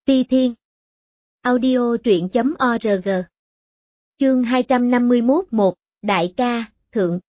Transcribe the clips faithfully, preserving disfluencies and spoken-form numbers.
Ti Thiên. Audio truyện chấm org. Chương hai trăm năm mươi mốt một, Đại ca, Thượng.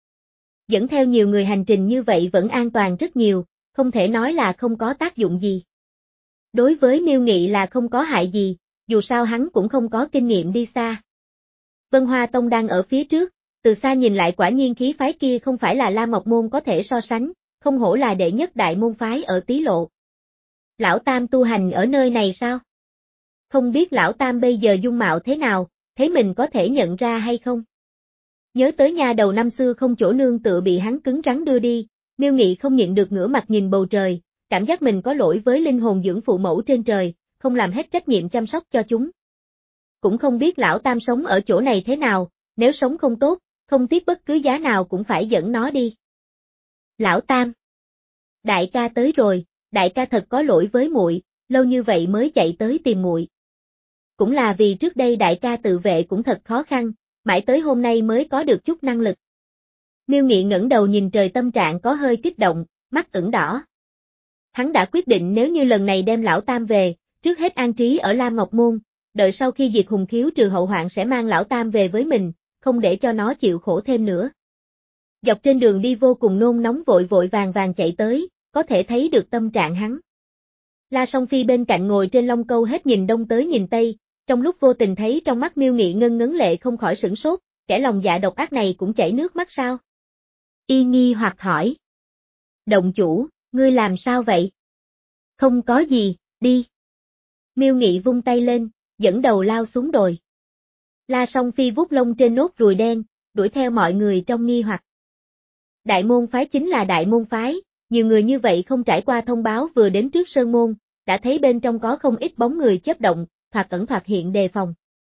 Dẫn theo nhiều người hành trình như vậy vẫn an toàn rất nhiều, không thể nói là không có tác dụng gì. Đối với Miêu Nghị là không có hại gì, dù sao hắn cũng không có kinh nghiệm đi xa. Vân Hoa Tông đang ở phía trước, từ xa nhìn lại quả nhiên khí phái kia không phải là La Mộc Môn có thể so sánh, không hổ là đệ nhất đại môn phái ở Tý Lộ. Lão Tam tu hành ở nơi này sao? Không biết Lão Tam bây giờ dung mạo thế nào, thế mình có thể nhận ra hay không? Nhớ tới nha đầu năm xưa không chỗ nương tựa bị hắn cứng rắn đưa đi, Miêu Nghị không nhịn được ngửa mặt nhìn bầu trời, cảm giác mình có lỗi với linh hồn dưỡng phụ mẫu trên trời, không làm hết trách nhiệm chăm sóc cho chúng. Cũng không biết Lão Tam sống ở chỗ này thế nào, nếu sống không tốt, không tiếc bất cứ giá nào cũng phải dẫn nó đi. Lão Tam. Đại ca tới rồi, đại ca thật có lỗi với muội, lâu như vậy mới chạy tới tìm muội. Cũng là vì trước đây đại ca tự vệ cũng thật khó khăn, mãi tới hôm nay mới có được chút năng lực. Miêu Nghị ngẩng đầu nhìn trời, tâm trạng có hơi kích động, mắt ửng đỏ. Hắn đã quyết định nếu như lần này đem Lão Tam về, trước hết an trí ở Lam Ngọc Môn, đợi sau khi diệt hùng khiếu trừ hậu hoạn sẽ mang Lão Tam về với mình, không để cho nó chịu khổ thêm nữa. Dọc trên đường đi vô cùng nôn nóng, vội vội vàng vàng chạy tới, có thể thấy được tâm trạng hắn. La Song Phi bên cạnh ngồi trên lông câu hết nhìn đông tới nhìn tây, trong lúc vô tình thấy trong mắt Miêu Nghị ngân ngấn lệ không khỏi sửng sốt, kẻ lòng dạ độc ác này cũng chảy nước mắt sao? Y nghi hoặc hỏi. Động chủ, ngươi làm sao vậy? Không có gì, đi. Miêu Nghị vung tay lên, dẫn đầu lao xuống đồi. La Song Phi vuốt lông trên nốt ruồi đen, đuổi theo mọi người trong nghi hoặc. Đại môn phái chính là đại môn phái, nhiều người như vậy không trải qua thông báo vừa đến trước sơn môn, đã thấy bên trong có không ít bóng người chớp động, thoạt ẩn thoạt hiện đề phòng.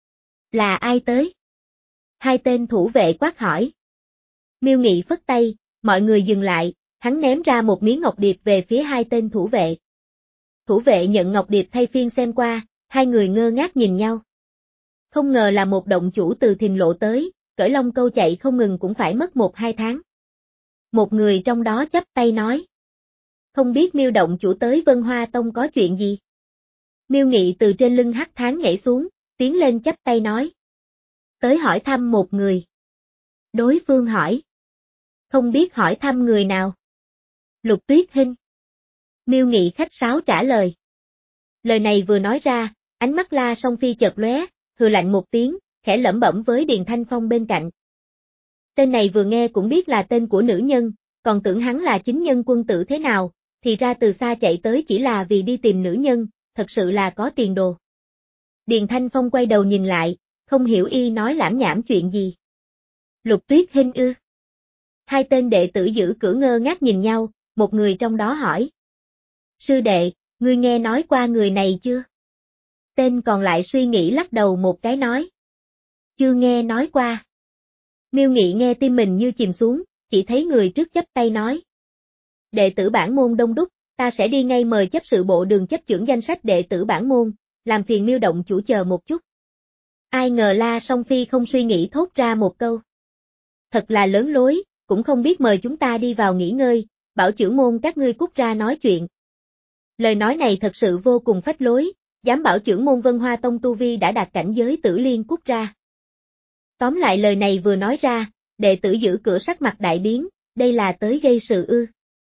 Là ai tới? Hai tên thủ vệ quát hỏi. Miêu Nghị phất tay, mọi người dừng lại, hắn ném ra một miếng ngọc điệp về phía hai tên thủ vệ. Thủ vệ nhận ngọc điệp thay phiên xem qua, hai người ngơ ngác nhìn nhau. Không ngờ là một động chủ từ Thìn Lộ tới, cởi lông câu chạy không ngừng cũng phải mất một hai tháng. Một người trong đó chắp tay nói. Không biết Miêu động chủ tới Vân Hoa Tông có chuyện gì? Miêu Nghị từ trên lưng hắc thán nhảy xuống, tiến lên chắp tay nói. Tới hỏi thăm một người. Đối phương hỏi. Không biết hỏi thăm người nào? Lục Tuyết Hinh. Miêu Nghị khách sáo trả lời. Lời này vừa nói ra, ánh mắt La Song Phi chợt lóe, hừ lạnh một tiếng, khẽ lẩm bẩm với Điền Thanh Phong bên cạnh. Tên này vừa nghe cũng biết là tên của nữ nhân, còn tưởng hắn là chính nhân quân tử thế nào, thì ra từ xa chạy tới chỉ là vì đi tìm nữ nhân, thật sự là có tiền đồ. Điền Thanh Phong quay đầu nhìn lại, không hiểu y nói lảm nhảm chuyện gì. Lục Tuyết Hinh ư? Hai tên đệ tử giữ cửa ngơ ngác nhìn nhau, một người trong đó hỏi. Sư đệ, ngươi nghe nói qua người này chưa? Tên còn lại suy nghĩ lắc đầu một cái nói. Chưa nghe nói qua. Miêu Nghị nghe tim mình như chìm xuống, chỉ thấy người trước chắp tay nói. Đệ tử bản môn đông đúc, ta sẽ đi ngay mời chấp sự bộ đường chấp chưởng danh sách đệ tử bản môn, làm phiền Miêu động chủ chờ một chút. Ai ngờ La Song Phi không suy nghĩ thốt ra một câu. Thật là lớn lối, cũng không biết mời chúng ta đi vào nghỉ ngơi, bảo chưởng môn các ngươi cút ra nói chuyện. Lời nói này thật sự vô cùng phách lối, dám bảo chưởng môn Vân Hoa Tông tu vi đã đạt cảnh giới tử liên cút ra. Tóm lại lời này vừa nói ra, đệ tử giữ cửa sắc mặt đại biến, đây là tới gây sự ư.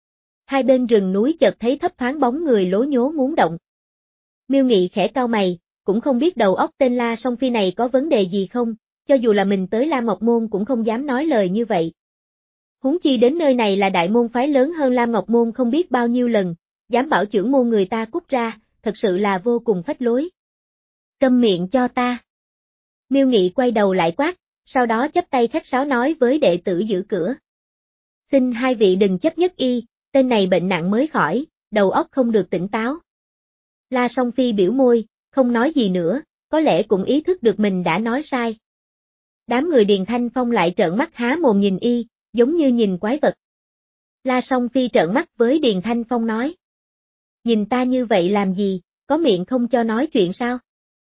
Hai bên rừng núi chợt thấy thấp thoáng bóng người lố nhố muốn động. Miêu Nghị khẽ cau mày, cũng không biết đầu óc tên La Song Phi này có vấn đề gì không, cho dù là mình tới Lam Ngọc Môn cũng không dám nói lời như vậy. Huống chi đến nơi này là đại môn phái lớn hơn Lam Ngọc Môn không biết bao nhiêu lần, dám bảo chưởng môn người ta cút ra, thật sự là vô cùng phách lối. Câm miệng cho ta. Miêu Nghị quay đầu lại quát, sau đó chắp tay khách sáo nói với đệ tử giữ cửa. Xin hai vị đừng chấp nhất y, tên này bệnh nặng mới khỏi, đầu óc không được tỉnh táo. La Song Phi biểu môi, không nói gì nữa, có lẽ cũng ý thức được mình đã nói sai. Đám người Điền Thanh Phong lại trợn mắt há mồm nhìn y, giống như nhìn quái vật. La Song Phi trợn mắt với Điền Thanh Phong nói. Nhìn ta như vậy làm gì, có miệng không cho nói chuyện sao?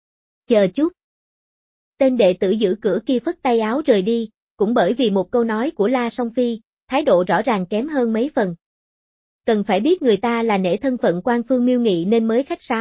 Chờ chút. Tên đệ tử giữ cửa kia phất tay áo rời đi, cũng bởi vì một câu nói của La Song Phi, thái độ rõ ràng kém hơn mấy phần. Cần phải biết người ta là nể thân phận quan phương Miêu Nghị nên mới khách sáo,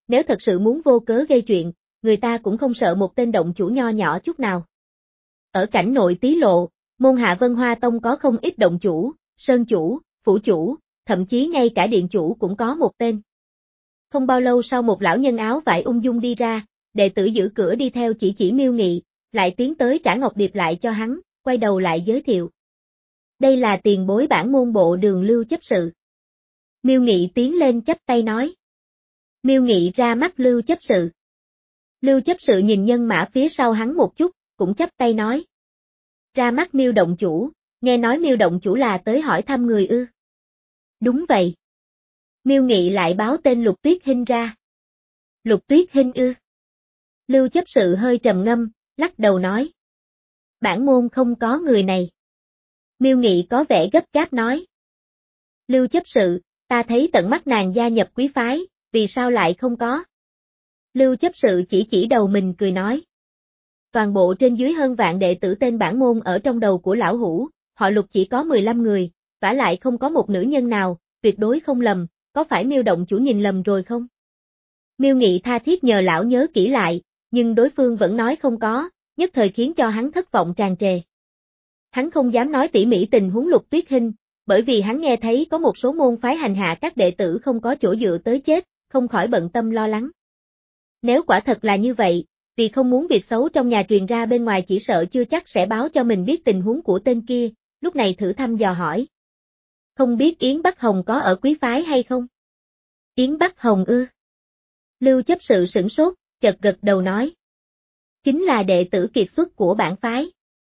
nếu thật sự muốn vô cớ gây chuyện, người ta cũng không sợ một tên động chủ nho nhỏ chút nào. Ở cảnh nội Tý Lộ, môn hạ Vân Hoa Tông có không ít động chủ, sơn chủ, phủ chủ, thậm chí ngay cả điện chủ cũng có một tên. Không bao lâu sau một lão nhân áo vải ung dung đi ra, đệ tử giữ cửa đi theo chỉ chỉ Miêu Nghị, lại tiến tới trả ngọc điệp lại cho hắn, quay đầu lại giới thiệu. Đây là tiền bối bản môn bộ Đường Lưu chấp sự. Miêu Nghị tiến lên chắp tay nói. Miêu Nghị ra mắt Lưu chấp sự. Lưu chấp sự nhìn nhân mã phía sau hắn một chút, cũng chắp tay nói. Ra mắt Miêu động chủ, nghe nói Miêu động chủ là tới hỏi thăm người ư. Đúng vậy. Miêu Nghị lại báo tên Lục Tuyết Hinh ra. Lục Tuyết Hinh ư. Lưu chấp sự hơi trầm ngâm, lắc đầu nói. Bản môn không có người này. Miêu Nghị có vẻ gấp gáp nói. Lưu chấp sự, ta thấy tận mắt nàng gia nhập quý phái, vì sao lại không có? Lưu chấp sự chỉ chỉ đầu mình cười nói. Toàn bộ trên dưới hơn vạn đệ tử tên bản môn ở trong đầu của lão hủ, họ Lục chỉ có mười lăm người, vả lại không có một nữ nhân nào, tuyệt đối không lầm, có phải Miêu động chủ nhìn lầm rồi không? Miêu Nghị tha thiết nhờ lão nhớ kỹ lại, nhưng đối phương vẫn nói không có, nhất thời khiến cho hắn thất vọng tràn trề. Hắn không dám nói tỉ mỉ tình huống Lục Tuyết Hinh, bởi vì hắn nghe thấy có một số môn phái hành hạ các đệ tử không có chỗ dựa tới chết, không khỏi bận tâm lo lắng. Nếu quả thật là như vậy, vì không muốn việc xấu trong nhà truyền ra bên ngoài chỉ sợ chưa chắc sẽ báo cho mình biết tình huống của tên kia, lúc này thử thăm dò hỏi. Không biết Yến Bắc Hồng có ở quý phái hay không? Yến Bắc Hồng ư? Lưu chấp sự sửng sốt, chợt gật đầu nói. Chính là đệ tử kiệt xuất của bản phái.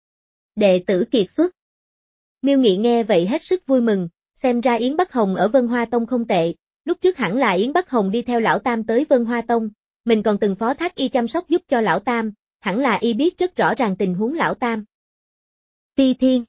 Đệ tử kiệt xuất. Miêu Nghị nghe vậy hết sức vui mừng, xem ra Yến Bắc Hồng ở Vân Hoa Tông không tệ, lúc trước hẳn là Yến Bắc Hồng đi theo Lão Tam tới Vân Hoa Tông, mình còn từng phó thác y chăm sóc giúp cho Lão Tam, hẳn là y biết rất rõ ràng tình huống Lão Tam. Ti Thiên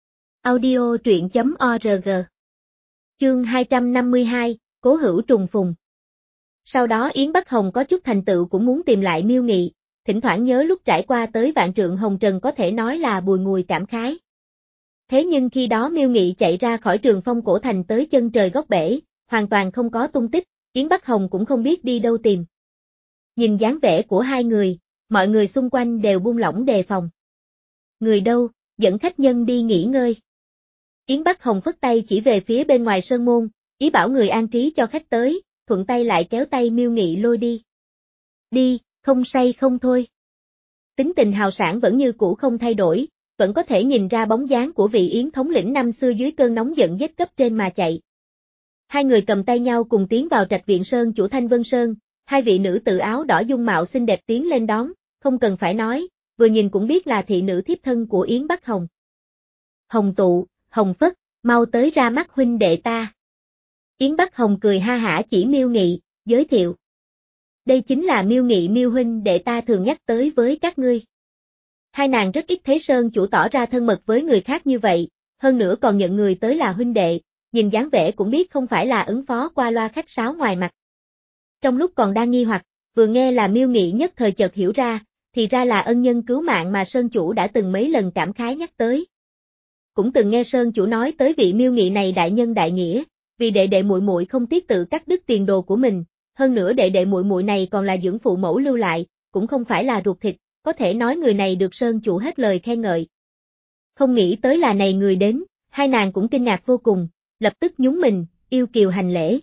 Audio truyện chấm org Chương hai trăm năm mươi hai, Cố hữu trùng phùng. Sau đó Yến Bắc Hồng có chút thành tựu cũng muốn tìm lại Miêu Nghị, thỉnh thoảng nhớ lúc trải qua tới vạn trượng hồng trần có thể nói là bùi ngùi cảm khái. Thế nhưng khi đó Miêu Nghị chạy ra khỏi Trường Phong cổ thành tới chân trời góc bể, hoàn toàn không có tung tích, Yến Bắc Hồng cũng không biết đi đâu tìm. Nhìn dáng vẻ của hai người, mọi người xung quanh đều buông lỏng đề phòng. Người đâu, dẫn khách nhân đi nghỉ ngơi. Yến Bắc Hồng phất tay chỉ về phía bên ngoài sơn môn, ý bảo người an trí cho khách tới, thuận tay lại kéo tay Miêu Nghị lôi đi. Đi, không say không thôi. Tính tình hào sảng vẫn như cũ không thay đổi, vẫn có thể nhìn ra bóng dáng của vị Yến thống lĩnh năm xưa dưới cơn nóng giận giết cấp trên mà chạy. Hai người cầm tay nhau cùng tiến vào trạch viện sơn chủ Thanh Vân Sơn, hai vị nữ tự áo đỏ dung mạo xinh đẹp tiến lên đón, không cần phải nói, vừa nhìn cũng biết là thị nữ thiếp thân của Yến Bắc Hồng. Hồng Tụ, Hồng Phất, mau tới ra mắt huynh đệ ta. Yến Bắc Hồng cười ha hả chỉ Miêu Nghị, giới thiệu. Đây chính là Miêu Nghị Miêu huynh đệ ta thường nhắc tới với các ngươi. Hai nàng rất ít thấy sơn chủ tỏ ra thân mật với người khác như vậy, hơn nữa còn nhận người tới là huynh đệ, nhìn dáng vẻ cũng biết không phải là ứng phó qua loa khách sáo ngoài mặt. Trong lúc còn đang nghi hoặc, vừa nghe là Miêu Nghị nhất thời chợt hiểu ra, thì ra là ân nhân cứu mạng mà sơn chủ đã từng mấy lần cảm khái nhắc tới. Cũng từng nghe sơn chủ nói tới vị Miêu Nghị này đại nhân đại nghĩa, vì đệ đệ muội muội không tiếc tự cắt đứt tiền đồ của mình, hơn nữa đệ đệ muội muội này còn là dưỡng phụ mẫu lưu lại, cũng không phải là ruột thịt, có thể nói người này được sơn chủ hết lời khen ngợi. Không nghĩ tới là này người đến, hai nàng cũng kinh ngạc vô cùng, lập tức nhún mình, yêu kiều hành lễ.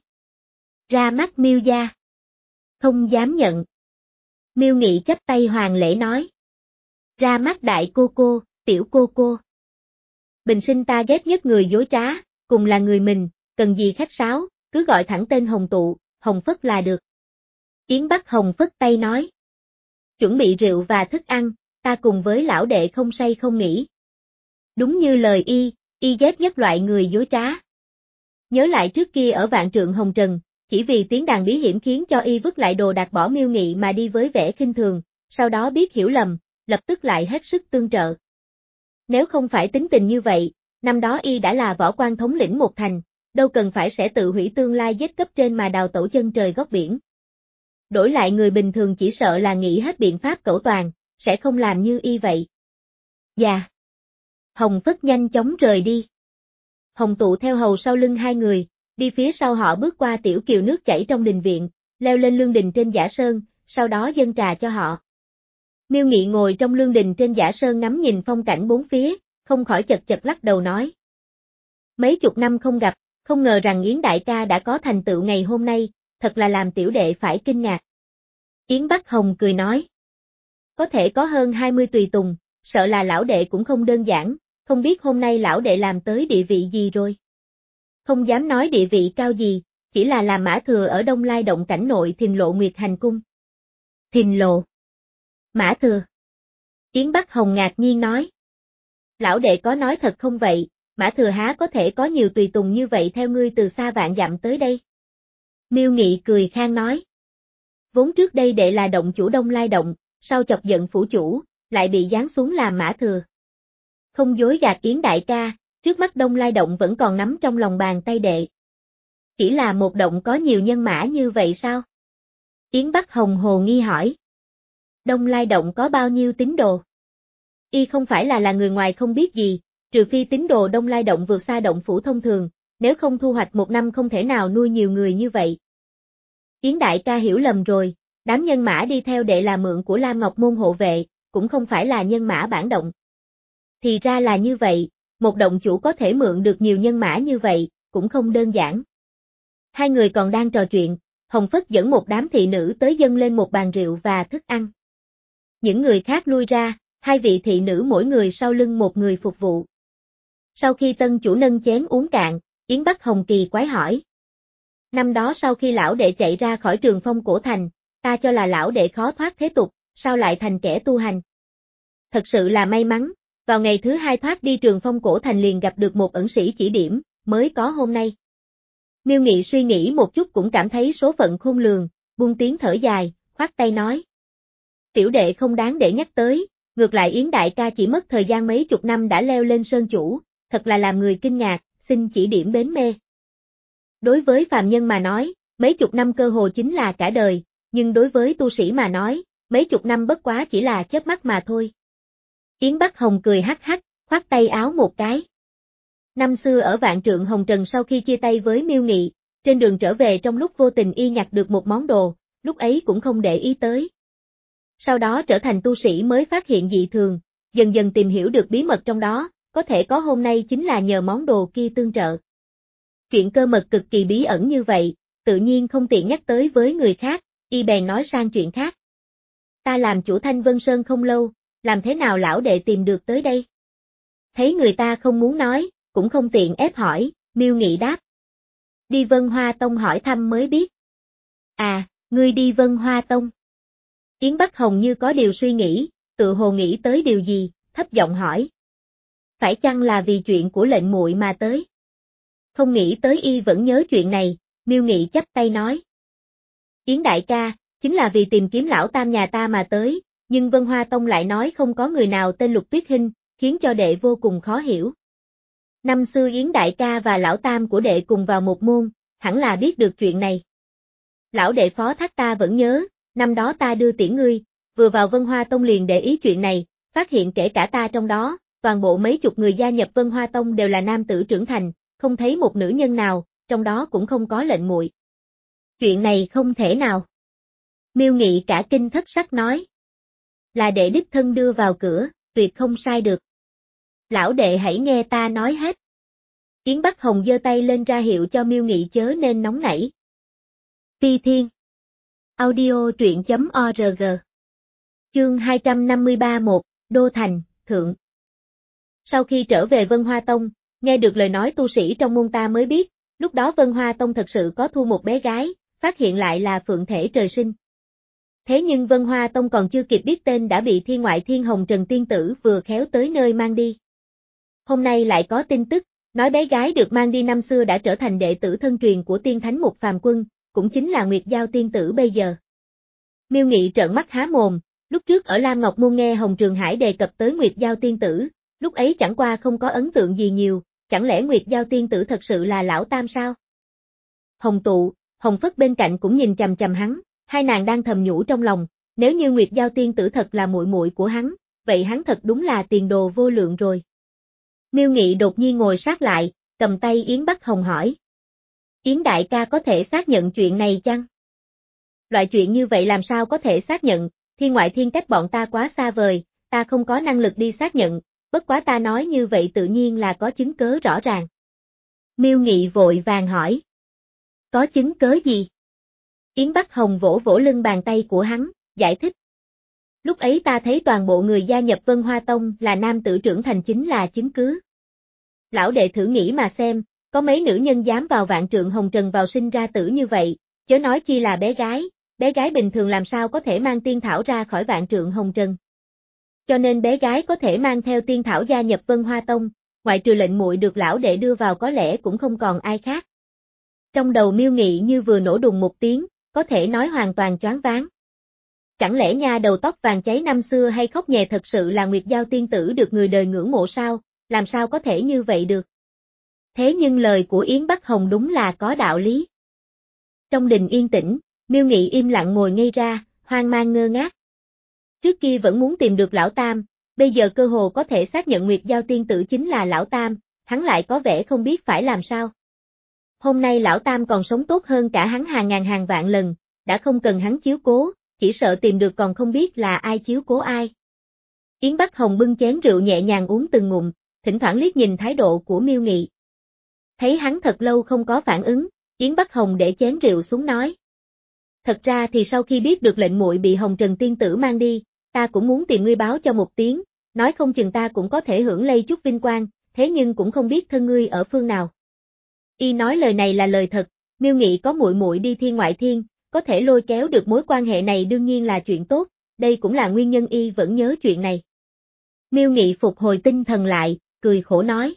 Ra mắt Miêu gia. Không dám nhận. Miêu Nghị chắp tay hoàng lễ nói. Ra mắt đại cô cô, tiểu cô cô. Bình sinh ta ghét nhất người dối trá, cùng là người mình, cần gì khách sáo, cứ gọi thẳng tên Hồng Tụ, Hồng Phất là được. Yến Bắc Hồng phất tay nói. Chuẩn bị rượu và thức ăn, ta cùng với lão đệ không say không nghỉ. Đúng như lời y, y ghét nhất loại người dối trá. Nhớ lại trước kia ở vạn trượng hồng trần, chỉ vì tiếng đàn bí hiểm khiến cho y vứt lại đồ đạc bỏ Miêu Nghị mà đi với vẻ khinh thường, sau đó biết hiểu lầm, lập tức lại hết sức tương trợ. Nếu không phải tính tình như vậy, năm đó y đã là võ quan thống lĩnh một thành, đâu cần phải sẽ tự hủy tương lai giết cấp trên mà đào tẩu chân trời góc biển. Đổi lại người bình thường chỉ sợ là nghĩ hết biện pháp cẩu toàn, sẽ không làm như y vậy. Dạ. Hồng Phất nhanh chóng rời đi. Hồng Tụ theo hầu sau lưng hai người, đi phía sau họ bước qua tiểu kiều nước chảy trong đình viện, leo lên lương đình trên Giả Sơn, sau đó dâng trà cho họ. Miêu Nghị ngồi trong lương đình trên Giả Sơn ngắm nhìn phong cảnh bốn phía, không khỏi chật chật lắc đầu nói. Mấy chục năm không gặp, không ngờ rằng Yến đại ca đã có thành tựu ngày hôm nay, thật là làm tiểu đệ phải kinh ngạc. Yến Bắc Hồng cười nói. Có thể có hơn hai mươi tùy tùng, sợ là lão đệ cũng không đơn giản, không biết hôm nay lão đệ làm tới địa vị gì rồi. Không dám nói địa vị cao gì, chỉ là làm mã thừa ở Đông Lai động cảnh nội Thìn Lộ Nguyệt Hành Cung. Thìn Lộ. Mã thừa. Yến Bắc Hồng ngạc nhiên nói. Lão đệ có nói thật không vậy, mã thừa há có thể có nhiều tùy tùng như vậy theo ngươi từ xa vạn dặm tới đây. Miêu Nghị cười khang nói. Vốn trước đây đệ là động chủ Đông Lai động, sau chọc giận phủ chủ, lại bị giáng xuống làm mã thừa. Không dối gạt Yến đại ca, trước mắt Đông Lai động vẫn còn nắm trong lòng bàn tay đệ. Chỉ là một động có nhiều nhân mã như vậy sao? Yến Bắc Hồng hồ nghi hỏi. Đông Lai động có bao nhiêu tín đồ? Y không phải là là người ngoài không biết gì, trừ phi tín đồ Đông Lai động vượt xa động phủ thông thường, nếu không thu hoạch một năm không thể nào nuôi nhiều người như vậy. Yến đại ca hiểu lầm rồi, đám nhân mã đi theo đệ là mượn của Lam Ngọc môn hộ vệ, cũng không phải là nhân mã bản động. Thì ra là như vậy, một động chủ có thể mượn được nhiều nhân mã như vậy, cũng không đơn giản. Hai người còn đang trò chuyện, Hồng Phất dẫn một đám thị nữ tới dâng lên một bàn rượu và thức ăn. Những người khác lui ra, hai vị thị nữ mỗi người sau lưng một người phục vụ. Sau khi tân chủ nâng chén uống cạn, Yến Bắc Hồng kỳ quái hỏi. Năm đó sau khi lão đệ chạy ra khỏi Trường Phong cổ thành, ta cho là lão đệ khó thoát thế tục, sao lại thành kẻ tu hành? Thật sự là may mắn, vào ngày thứ hai thoát đi Trường Phong cổ thành liền gặp được một ẩn sĩ chỉ điểm, mới có hôm nay. Miêu Nghị suy nghĩ một chút cũng cảm thấy số phận khôn lường, buông tiếng thở dài, khoát tay nói. Tiểu đệ không đáng để nhắc tới, ngược lại Yến đại ca chỉ mất thời gian mấy chục năm đã leo lên sơn chủ, thật là làm người kinh ngạc, xin chỉ điểm bến mê. Đối với phàm nhân mà nói, mấy chục năm cơ hồ chính là cả đời, nhưng đối với tu sĩ mà nói, mấy chục năm bất quá chỉ là chớp mắt mà thôi. Yến Bắc Hồng cười hắc hắc, khoát tay áo một cái. Năm xưa ở Vạn Trượng Hồng Trần sau khi chia tay với Miêu Nghị, trên đường trở về trong lúc vô tình y nhặt được một món đồ, lúc ấy cũng không để ý tới. Sau đó trở thành tu sĩ mới phát hiện dị thường, dần dần tìm hiểu được bí mật trong đó, có thể có hôm nay chính là nhờ món đồ kia tương trợ. Chuyện cơ mật cực kỳ bí ẩn như vậy, tự nhiên không tiện nhắc tới với người khác, y bèn nói sang chuyện khác. Ta làm chủ Thanh Vân Sơn không lâu, làm thế nào lão đệ tìm được tới đây? Thấy người ta không muốn nói, cũng không tiện ép hỏi, Miêu Nghị đáp. Đi Vân Hoa Tông hỏi thăm mới biết. À, ngươi đi Vân Hoa Tông. Yến Bắc Hồng như có điều suy nghĩ, tự hồ nghĩ tới điều gì, thấp giọng hỏi. Phải chăng là vì chuyện của lệnh muội mà tới? Không nghĩ tới y vẫn nhớ chuyện này, Miêu Nghị chắp tay nói. Yến đại ca, chính là vì tìm kiếm lão tam nhà ta mà tới, nhưng Vân Hoa Tông lại nói không có người nào tên Lục Tuyết Hinh, khiến cho đệ vô cùng khó hiểu. Năm xưa Yến đại ca và lão tam của đệ cùng vào một môn, hẳn là biết được chuyện này. Lão đệ phó thác ta vẫn nhớ, năm đó ta đưa tiễn ngươi, vừa vào Vân Hoa Tông liền để ý chuyện này, phát hiện kể cả ta trong đó, toàn bộ mấy chục người gia nhập Vân Hoa Tông đều là nam tử trưởng thành, không thấy một nữ nhân nào, trong đó cũng không có lệnh muội. Chuyện này không thể nào. Miêu Nghị cả kinh thất sắc nói. Là đệ đích thân đưa vào cửa, tuyệt không sai được. Lão đệ hãy nghe ta nói hết. Yến Bắc Hồng giơ tay lên ra hiệu cho Miêu Nghị chớ nên nóng nảy. Phi Thiên. Audio truyện chấm org. Chương hai trăm năm mươi ba một, Đô Thành, Thượng. Sau khi trở về Vân Hoa Tông, nghe được lời nói tu sĩ trong môn ta mới biết, lúc đó Vân Hoa Tông thật sự có thu một bé gái, phát hiện lại là phượng thể trời sinh. Thế nhưng Vân Hoa Tông còn chưa kịp biết tên đã bị Thiên Ngoại Thiên Hồng Trần Tiên Tử vừa khéo tới nơi mang đi. Hôm nay lại có tin tức, nói bé gái được mang đi năm xưa đã trở thành đệ tử thân truyền của Tiên Thánh Mục Phàm Quân, cũng chính là Nguyệt Giao Tiên Tử bây giờ. Miêu Nghị trợn mắt há mồm, lúc trước ở Lam Ngọc Môn nghe Hồng Trường Hải đề cập tới Nguyệt Giao Tiên Tử, lúc ấy chẳng qua không có ấn tượng gì nhiều, chẳng lẽ Nguyệt Giao Tiên Tử thật sự là lão tam sao? Hồng Tụ, Hồng Phất bên cạnh cũng nhìn chằm chằm hắn, hai nàng đang thầm nhủ trong lòng, nếu như Nguyệt Giao Tiên Tử thật là muội muội của hắn, vậy hắn thật đúng là tiền đồ vô lượng rồi. Miêu Nghị đột nhiên ngồi sát lại, cầm tay Yến Bắc Hồng hỏi. Yến đại ca có thể xác nhận chuyện này chăng? loại chuyện như vậy làm sao có thể xác nhận, thiên ngoại thiên cách bọn ta quá xa vời, ta không có năng lực đi xác nhận, bất quá ta nói như vậy tự nhiên là có chứng cớ rõ ràng. Miêu Nghị vội vàng hỏi. Có chứng cớ gì? Yến Bắc Hồng vỗ vỗ lưng bàn tay của hắn, giải thích. Lúc ấy ta thấy toàn bộ người gia nhập Vân Hoa Tông là nam tử trưởng thành chính là chứng cứ. Lão đệ thử nghĩ mà xem, có mấy nữ nhân dám vào vạn trượng hồng trần vào sinh ra tử như vậy, chớ nói chi là bé gái, bé gái bình thường làm sao có thể mang tiên thảo ra khỏi vạn trượng hồng trần. Cho nên bé gái có thể mang theo tiên thảo gia nhập Vân Hoa Tông, ngoại trừ lệnh muội được lão đệ đưa vào có lẽ cũng không còn ai khác. Trong đầu Miêu Nghị như vừa nổ đùng một tiếng, có thể nói hoàn toàn choáng váng. Chẳng lẽ nha đầu tóc vàng cháy năm xưa hay khóc nhè thật sự là Nguyệt Giao tiên tử được người đời ngưỡng mộ sao, làm sao có thể như vậy được? Thế nhưng lời của Yến Bắc Hồng đúng là có đạo lý. Trong đình yên tĩnh, Miêu Nghị im lặng ngồi ngây ra, hoang mang ngơ ngác. Trước kia vẫn muốn tìm được lão Tam, bây giờ cơ hồ có thể xác nhận Nguyệt Giao tiên tử chính là lão Tam, hắn lại có vẻ không biết phải làm sao. Hôm nay lão Tam còn sống tốt hơn cả hắn hàng ngàn hàng vạn lần, đã không cần hắn chiếu cố, chỉ sợ tìm được còn không biết là ai chiếu cố ai. Yến Bắc Hồng bưng chén rượu nhẹ nhàng uống từng ngụm, thỉnh thoảng liếc nhìn thái độ của Miêu Nghị. Thấy hắn thật lâu không có phản ứng, Yến Bắc Hồng để chén rượu xuống nói. Thật ra thì sau khi biết được lệnh muội bị Hồng Trần tiên tử mang đi, ta cũng muốn tìm ngươi báo cho một tiếng, nói không chừng ta cũng có thể hưởng lây chút vinh quang, thế nhưng cũng không biết thân ngươi ở phương nào. Y nói lời này là lời thật, Miêu Nghị có muội muội đi thiên ngoại thiên, có thể lôi kéo được mối quan hệ này đương nhiên là chuyện tốt, đây cũng là nguyên nhân Y vẫn nhớ chuyện này. Miêu Nghị phục hồi tinh thần lại, cười khổ nói.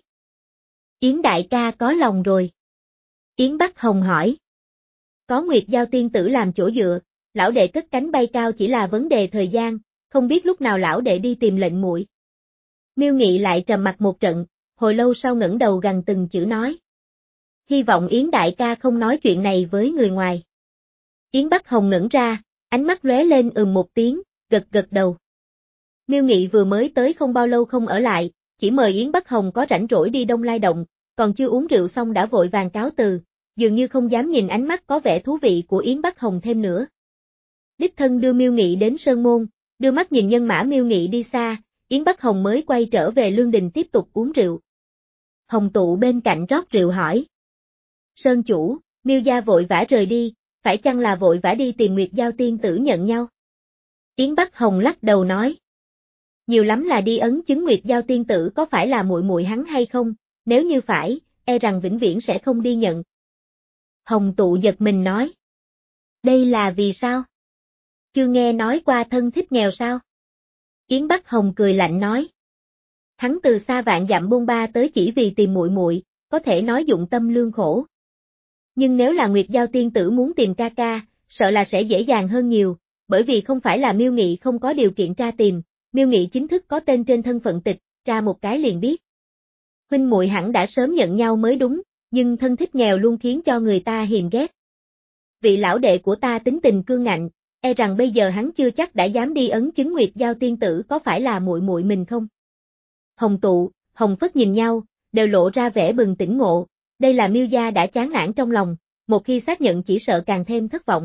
Yến đại ca có lòng rồi. Yến Bắc Hồng hỏi. Có Nguyệt Giao tiên tử làm chỗ dựa, lão đệ cất cánh bay cao chỉ là vấn đề thời gian, không biết lúc nào lão đệ đi tìm lệnh muội. Miêu Nghị lại trầm mặt một trận, hồi lâu sau ngẩng đầu gằn từng chữ nói. Hy vọng Yến đại ca không nói chuyện này với người ngoài. Yến Bắc Hồng ngẩng ra, ánh mắt lóe lên ừm một tiếng, gật gật đầu. Miêu Nghị vừa mới tới không bao lâu không ở lại, chỉ mời Yến Bắc Hồng có rảnh rỗi đi Đông Lai Động, còn chưa uống rượu xong đã vội vàng cáo từ, dường như không dám nhìn ánh mắt có vẻ thú vị của Yến Bắc Hồng thêm nữa. Đích thân đưa Miêu Nghị đến Sơn Môn, đưa mắt nhìn nhân mã Miêu Nghị đi xa, Yến Bắc Hồng mới quay trở về Lương Đình tiếp tục uống rượu. Hồng Tụ bên cạnh rót rượu hỏi. Sơn chủ, Miêu gia vội vã rời đi, phải chăng là vội vã đi tìm Nguyệt Giao tiên tử nhận nhau? Yến Bắc Hồng lắc đầu nói. Nhiều lắm là đi ấn chứng Nguyệt Giao tiên tử có phải là muội muội hắn hay không, nếu như phải, e rằng vĩnh viễn sẽ không đi nhận. Hồng Tụ giật mình nói. Đây là vì sao? Chưa nghe nói qua thân thích nghèo sao? Yến Bắc Hồng cười lạnh nói. Hắn từ xa vạn dặm bôn ba tới chỉ vì tìm muội muội, có thể nói dụng tâm lương khổ. Nhưng nếu là Nguyệt Giao tiên tử muốn tìm ca ca, sợ là sẽ dễ dàng hơn nhiều, bởi vì không phải là Miêu Nghị không có điều kiện tra tìm, Miêu Nghị chính thức có tên trên thân phận tịch, tra một cái liền biết. Huynh muội hẳn đã sớm nhận nhau mới đúng, nhưng thân thích nghèo luôn khiến cho người ta hiềm ghét. Vị lão đệ của ta tính tình cương ngạnh, e rằng bây giờ hắn chưa chắc đã dám đi ấn chứng Nguyệt Giao tiên tử có phải là muội muội mình không. Hồng Tụ, Hồng Phất nhìn nhau, đều lộ ra vẻ bừng tỉnh ngộ, đây là Miêu gia đã chán nản trong lòng, một khi xác nhận chỉ sợ càng thêm thất vọng.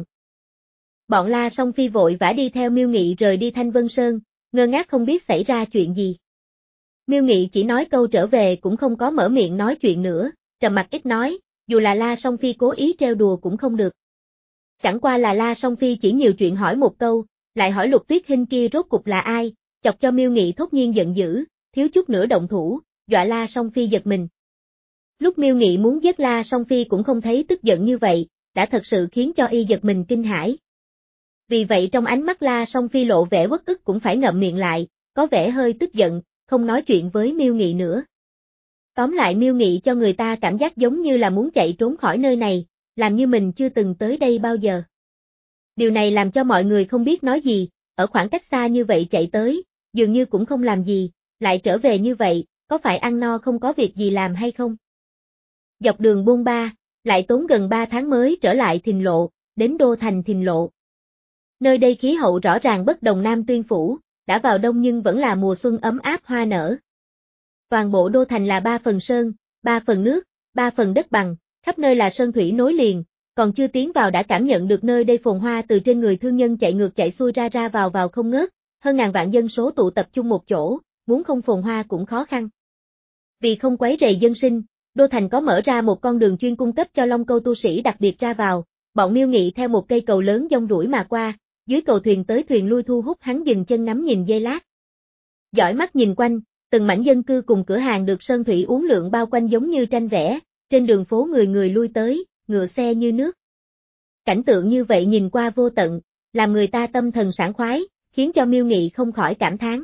Bọn La Song Phi vội vã đi theo Miêu Nghị rời đi Thanh Vân Sơn, ngơ ngác không biết xảy ra chuyện gì. Miêu Nghị chỉ nói câu trở về cũng không có mở miệng nói chuyện nữa, trầm mặc ít nói, dù là La Song Phi cố ý trêu đùa cũng không được. Chẳng qua là La Song Phi chỉ nhiều chuyện hỏi một câu, lại hỏi Lục Tuyết Hinh kia rốt cục là ai, chọc cho Miêu Nghị thốt nhiên giận dữ, thiếu chút nữa động thủ, dọa La Song Phi giật mình. Lúc Miêu Nghị muốn giết La Song Phi cũng không thấy tức giận như vậy, đã thật sự khiến cho y giật mình kinh hãi. Vì vậy trong ánh mắt La Song Phi lộ vẻ uất ức cũng phải ngậm miệng lại, có vẻ hơi tức giận, không nói chuyện với Miêu Nghị nữa. Tóm lại Miêu Nghị cho người ta cảm giác giống như là muốn chạy trốn khỏi nơi này, làm như mình chưa từng tới đây bao giờ. Điều này làm cho mọi người không biết nói gì, ở khoảng cách xa như vậy chạy tới, dường như cũng không làm gì, lại trở về như vậy, có phải ăn no không có việc gì làm hay không? Dọc đường bôn ba, lại tốn gần ba tháng mới trở lại Thìn Lộ, đến đô thành Thìn Lộ. Nơi đây khí hậu rõ ràng bất đồng Nam Tuyên Phủ, đã vào đông nhưng vẫn là mùa xuân ấm áp hoa nở. Toàn bộ đô thành là ba phần sơn, ba phần nước, ba phần đất bằng, khắp nơi là sơn thủy nối liền, còn chưa tiến vào đã cảm nhận được nơi đây phồn hoa từ trên người thương nhân chạy ngược chạy xuôi ra ra vào vào không ngớt, hơn ngàn vạn dân số tụ tập chung một chỗ, muốn không phồn hoa cũng khó khăn. Vì không quấy rầy dân sinh, đô thành có mở ra một con đường chuyên cung cấp cho Long Câu tu sĩ đặc biệt ra vào, bọn Miêu Nghị theo một cây cầu lớn dông rủi mà qua, dưới cầu thuyền tới thuyền lui thu hút hắn dừng chân ngắm nhìn giây lát. Dõi mắt nhìn quanh, từng mảnh dân cư cùng cửa hàng được sơn thủy uốn lượn bao quanh giống như tranh vẽ, trên đường phố người người lui tới, ngựa xe như nước. Cảnh tượng như vậy nhìn qua vô tận, làm người ta tâm thần sảng khoái, khiến cho Miêu Nghị không khỏi cảm thán.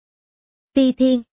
Phi Thiên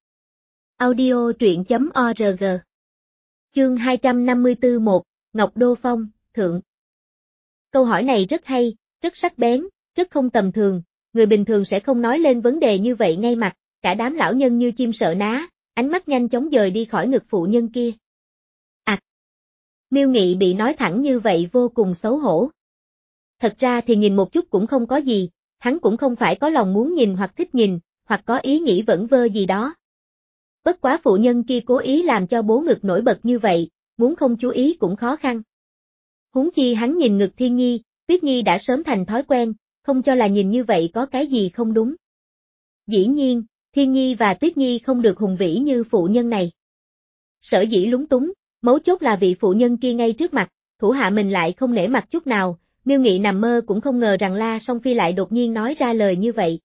Audio truyện chấm org Chương hai trăm năm mươi tư một, Ngọc Đô Phong, Thượng. Câu hỏi này rất hay, rất sắc bén, rất không tầm thường, người bình thường sẽ không nói lên vấn đề như vậy ngay mặt, cả đám lão nhân như chim sợ ná, ánh mắt nhanh chóng dời đi khỏi ngực phụ nhân kia. À! Miêu Nghị bị nói thẳng như vậy vô cùng xấu hổ. Thật ra thì nhìn một chút cũng không có gì, hắn cũng không phải có lòng muốn nhìn hoặc thích nhìn, hoặc có ý nghĩ vẩn vơ gì đó. Bất quá phụ nhân kia cố ý làm cho bố ngực nổi bật như vậy, muốn không chú ý cũng khó khăn. Huống chi hắn nhìn ngực Thiên Nhi, Tuyết Nhi đã sớm thành thói quen, không cho là nhìn như vậy có cái gì không đúng. Dĩ nhiên, Thiên Nhi và Tuyết Nhi không được hùng vĩ như phụ nhân này. Sở dĩ lúng túng, mấu chốt là vị phụ nhân kia ngay trước mặt, thủ hạ mình lại không nể mặt chút nào, Miêu Nghị nằm mơ cũng không ngờ rằng La Song Phi lại đột nhiên nói ra lời như vậy.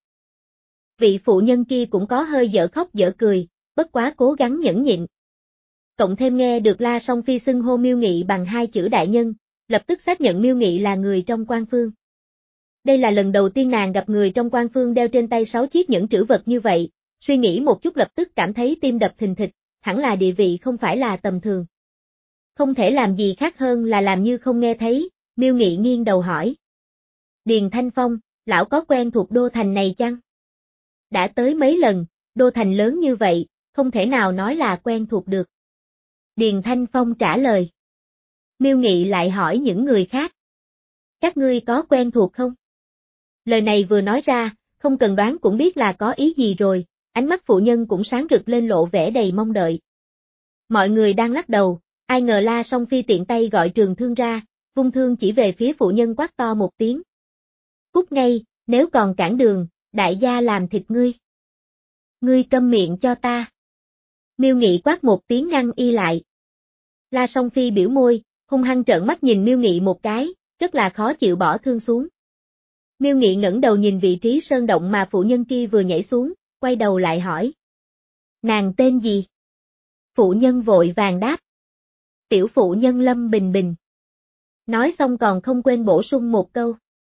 Vị phụ nhân kia cũng có hơi dở khóc dở cười, bất quá cố gắng nhẫn nhịn. Cộng thêm nghe được La Song Phi xưng hô Miêu Nghị bằng hai chữ đại nhân, lập tức xác nhận Miêu Nghị là người trong quan phương. Đây là lần đầu tiên nàng gặp người trong quan phương đeo trên tay sáu chiếc nhẫn trữ vật như vậy, suy nghĩ một chút lập tức cảm thấy tim đập thình thịch, hẳn là địa vị không phải là tầm thường. Không thể làm gì khác hơn là làm như không nghe thấy, Miêu Nghị nghiêng đầu hỏi. Điền Thanh Phong, lão có quen thuộc đô thành này chăng? Đã tới mấy lần, đô thành lớn như vậy, không thể nào nói là quen thuộc được. Điền Thanh Phong trả lời. Miêu Nghị lại hỏi những người khác. Các ngươi có quen thuộc không? Lời này vừa nói ra, không cần đoán cũng biết là có ý gì rồi, ánh mắt phụ nhân cũng sáng rực lên lộ vẻ đầy mong đợi. Mọi người đang lắc đầu, ai ngờ La Song Phi tiện tay gọi trường thương ra, vung thương chỉ về phía phụ nhân quát to một tiếng. Cút ngay, nếu còn cản đường, đại gia làm thịt ngươi. Ngươi câm miệng cho ta. Miêu Nghị quát một tiếng ngăn y lại. La Song Phi biểu môi, hung hăng trợn mắt nhìn Miêu Nghị một cái, rất là khó chịu bỏ thương xuống. Miêu Nghị ngẩng đầu nhìn vị trí sơn động mà phụ nhân kia vừa nhảy xuống, quay đầu lại hỏi. Nàng tên gì? Phụ nhân vội vàng đáp. Tiểu phụ nhân Lâm Bình Bình. Nói xong còn không quên bổ sung một câu.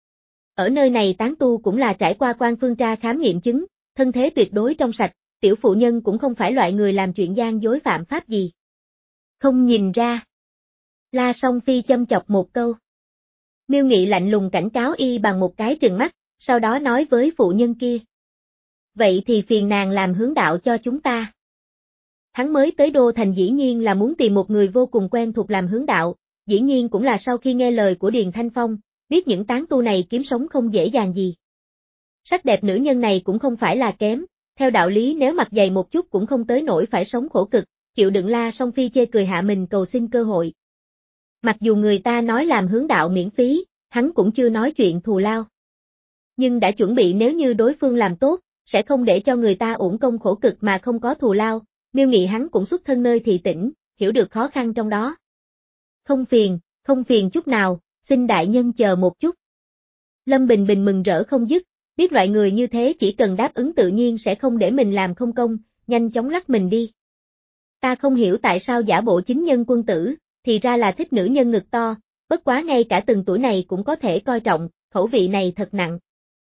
Ở nơi này tán tu cũng là trải qua quan phương tra khám nghiệm chứng, thân thế tuyệt đối trong sạch, tiểu phụ nhân cũng không phải loại người làm chuyện gian dối phạm pháp gì. Không nhìn ra. La Song Phi châm chọc một câu. Miêu Nghị lạnh lùng cảnh cáo y bằng một cái trừng mắt, sau đó nói với phụ nhân kia. Vậy thì phiền nàng làm hướng đạo cho chúng ta. Hắn mới tới đô thành dĩ nhiên là muốn tìm một người vô cùng quen thuộc làm hướng đạo, dĩ nhiên cũng là sau khi nghe lời của Điền Thanh Phong, biết những tán tu này kiếm sống không dễ dàng gì. Sắc đẹp nữ nhân này cũng không phải là kém, theo đạo lý nếu mặt dày một chút cũng không tới nỗi phải sống khổ cực, chịu đựng La Song Phi chê cười hạ mình cầu xin cơ hội. Mặc dù người ta nói làm hướng đạo miễn phí, hắn cũng chưa nói chuyện thù lao. Nhưng đã chuẩn bị nếu như đối phương làm tốt, sẽ không để cho người ta uổng công khổ cực mà không có thù lao, Miêu Nghị hắn cũng xuất thân nơi thị tỉnh, hiểu được khó khăn trong đó. Không phiền, không phiền chút nào, xin đại nhân chờ một chút. Lâm Bình Bình mừng rỡ không dứt, biết loại người như thế chỉ cần đáp ứng tự nhiên sẽ không để mình làm không công, nhanh chóng lắc mình đi. Ta không hiểu tại sao giả bộ chính nhân quân tử, thì ra là thích nữ nhân ngực to, bất quá ngay cả từng tuổi này cũng có thể coi trọng, khẩu vị này thật nặng.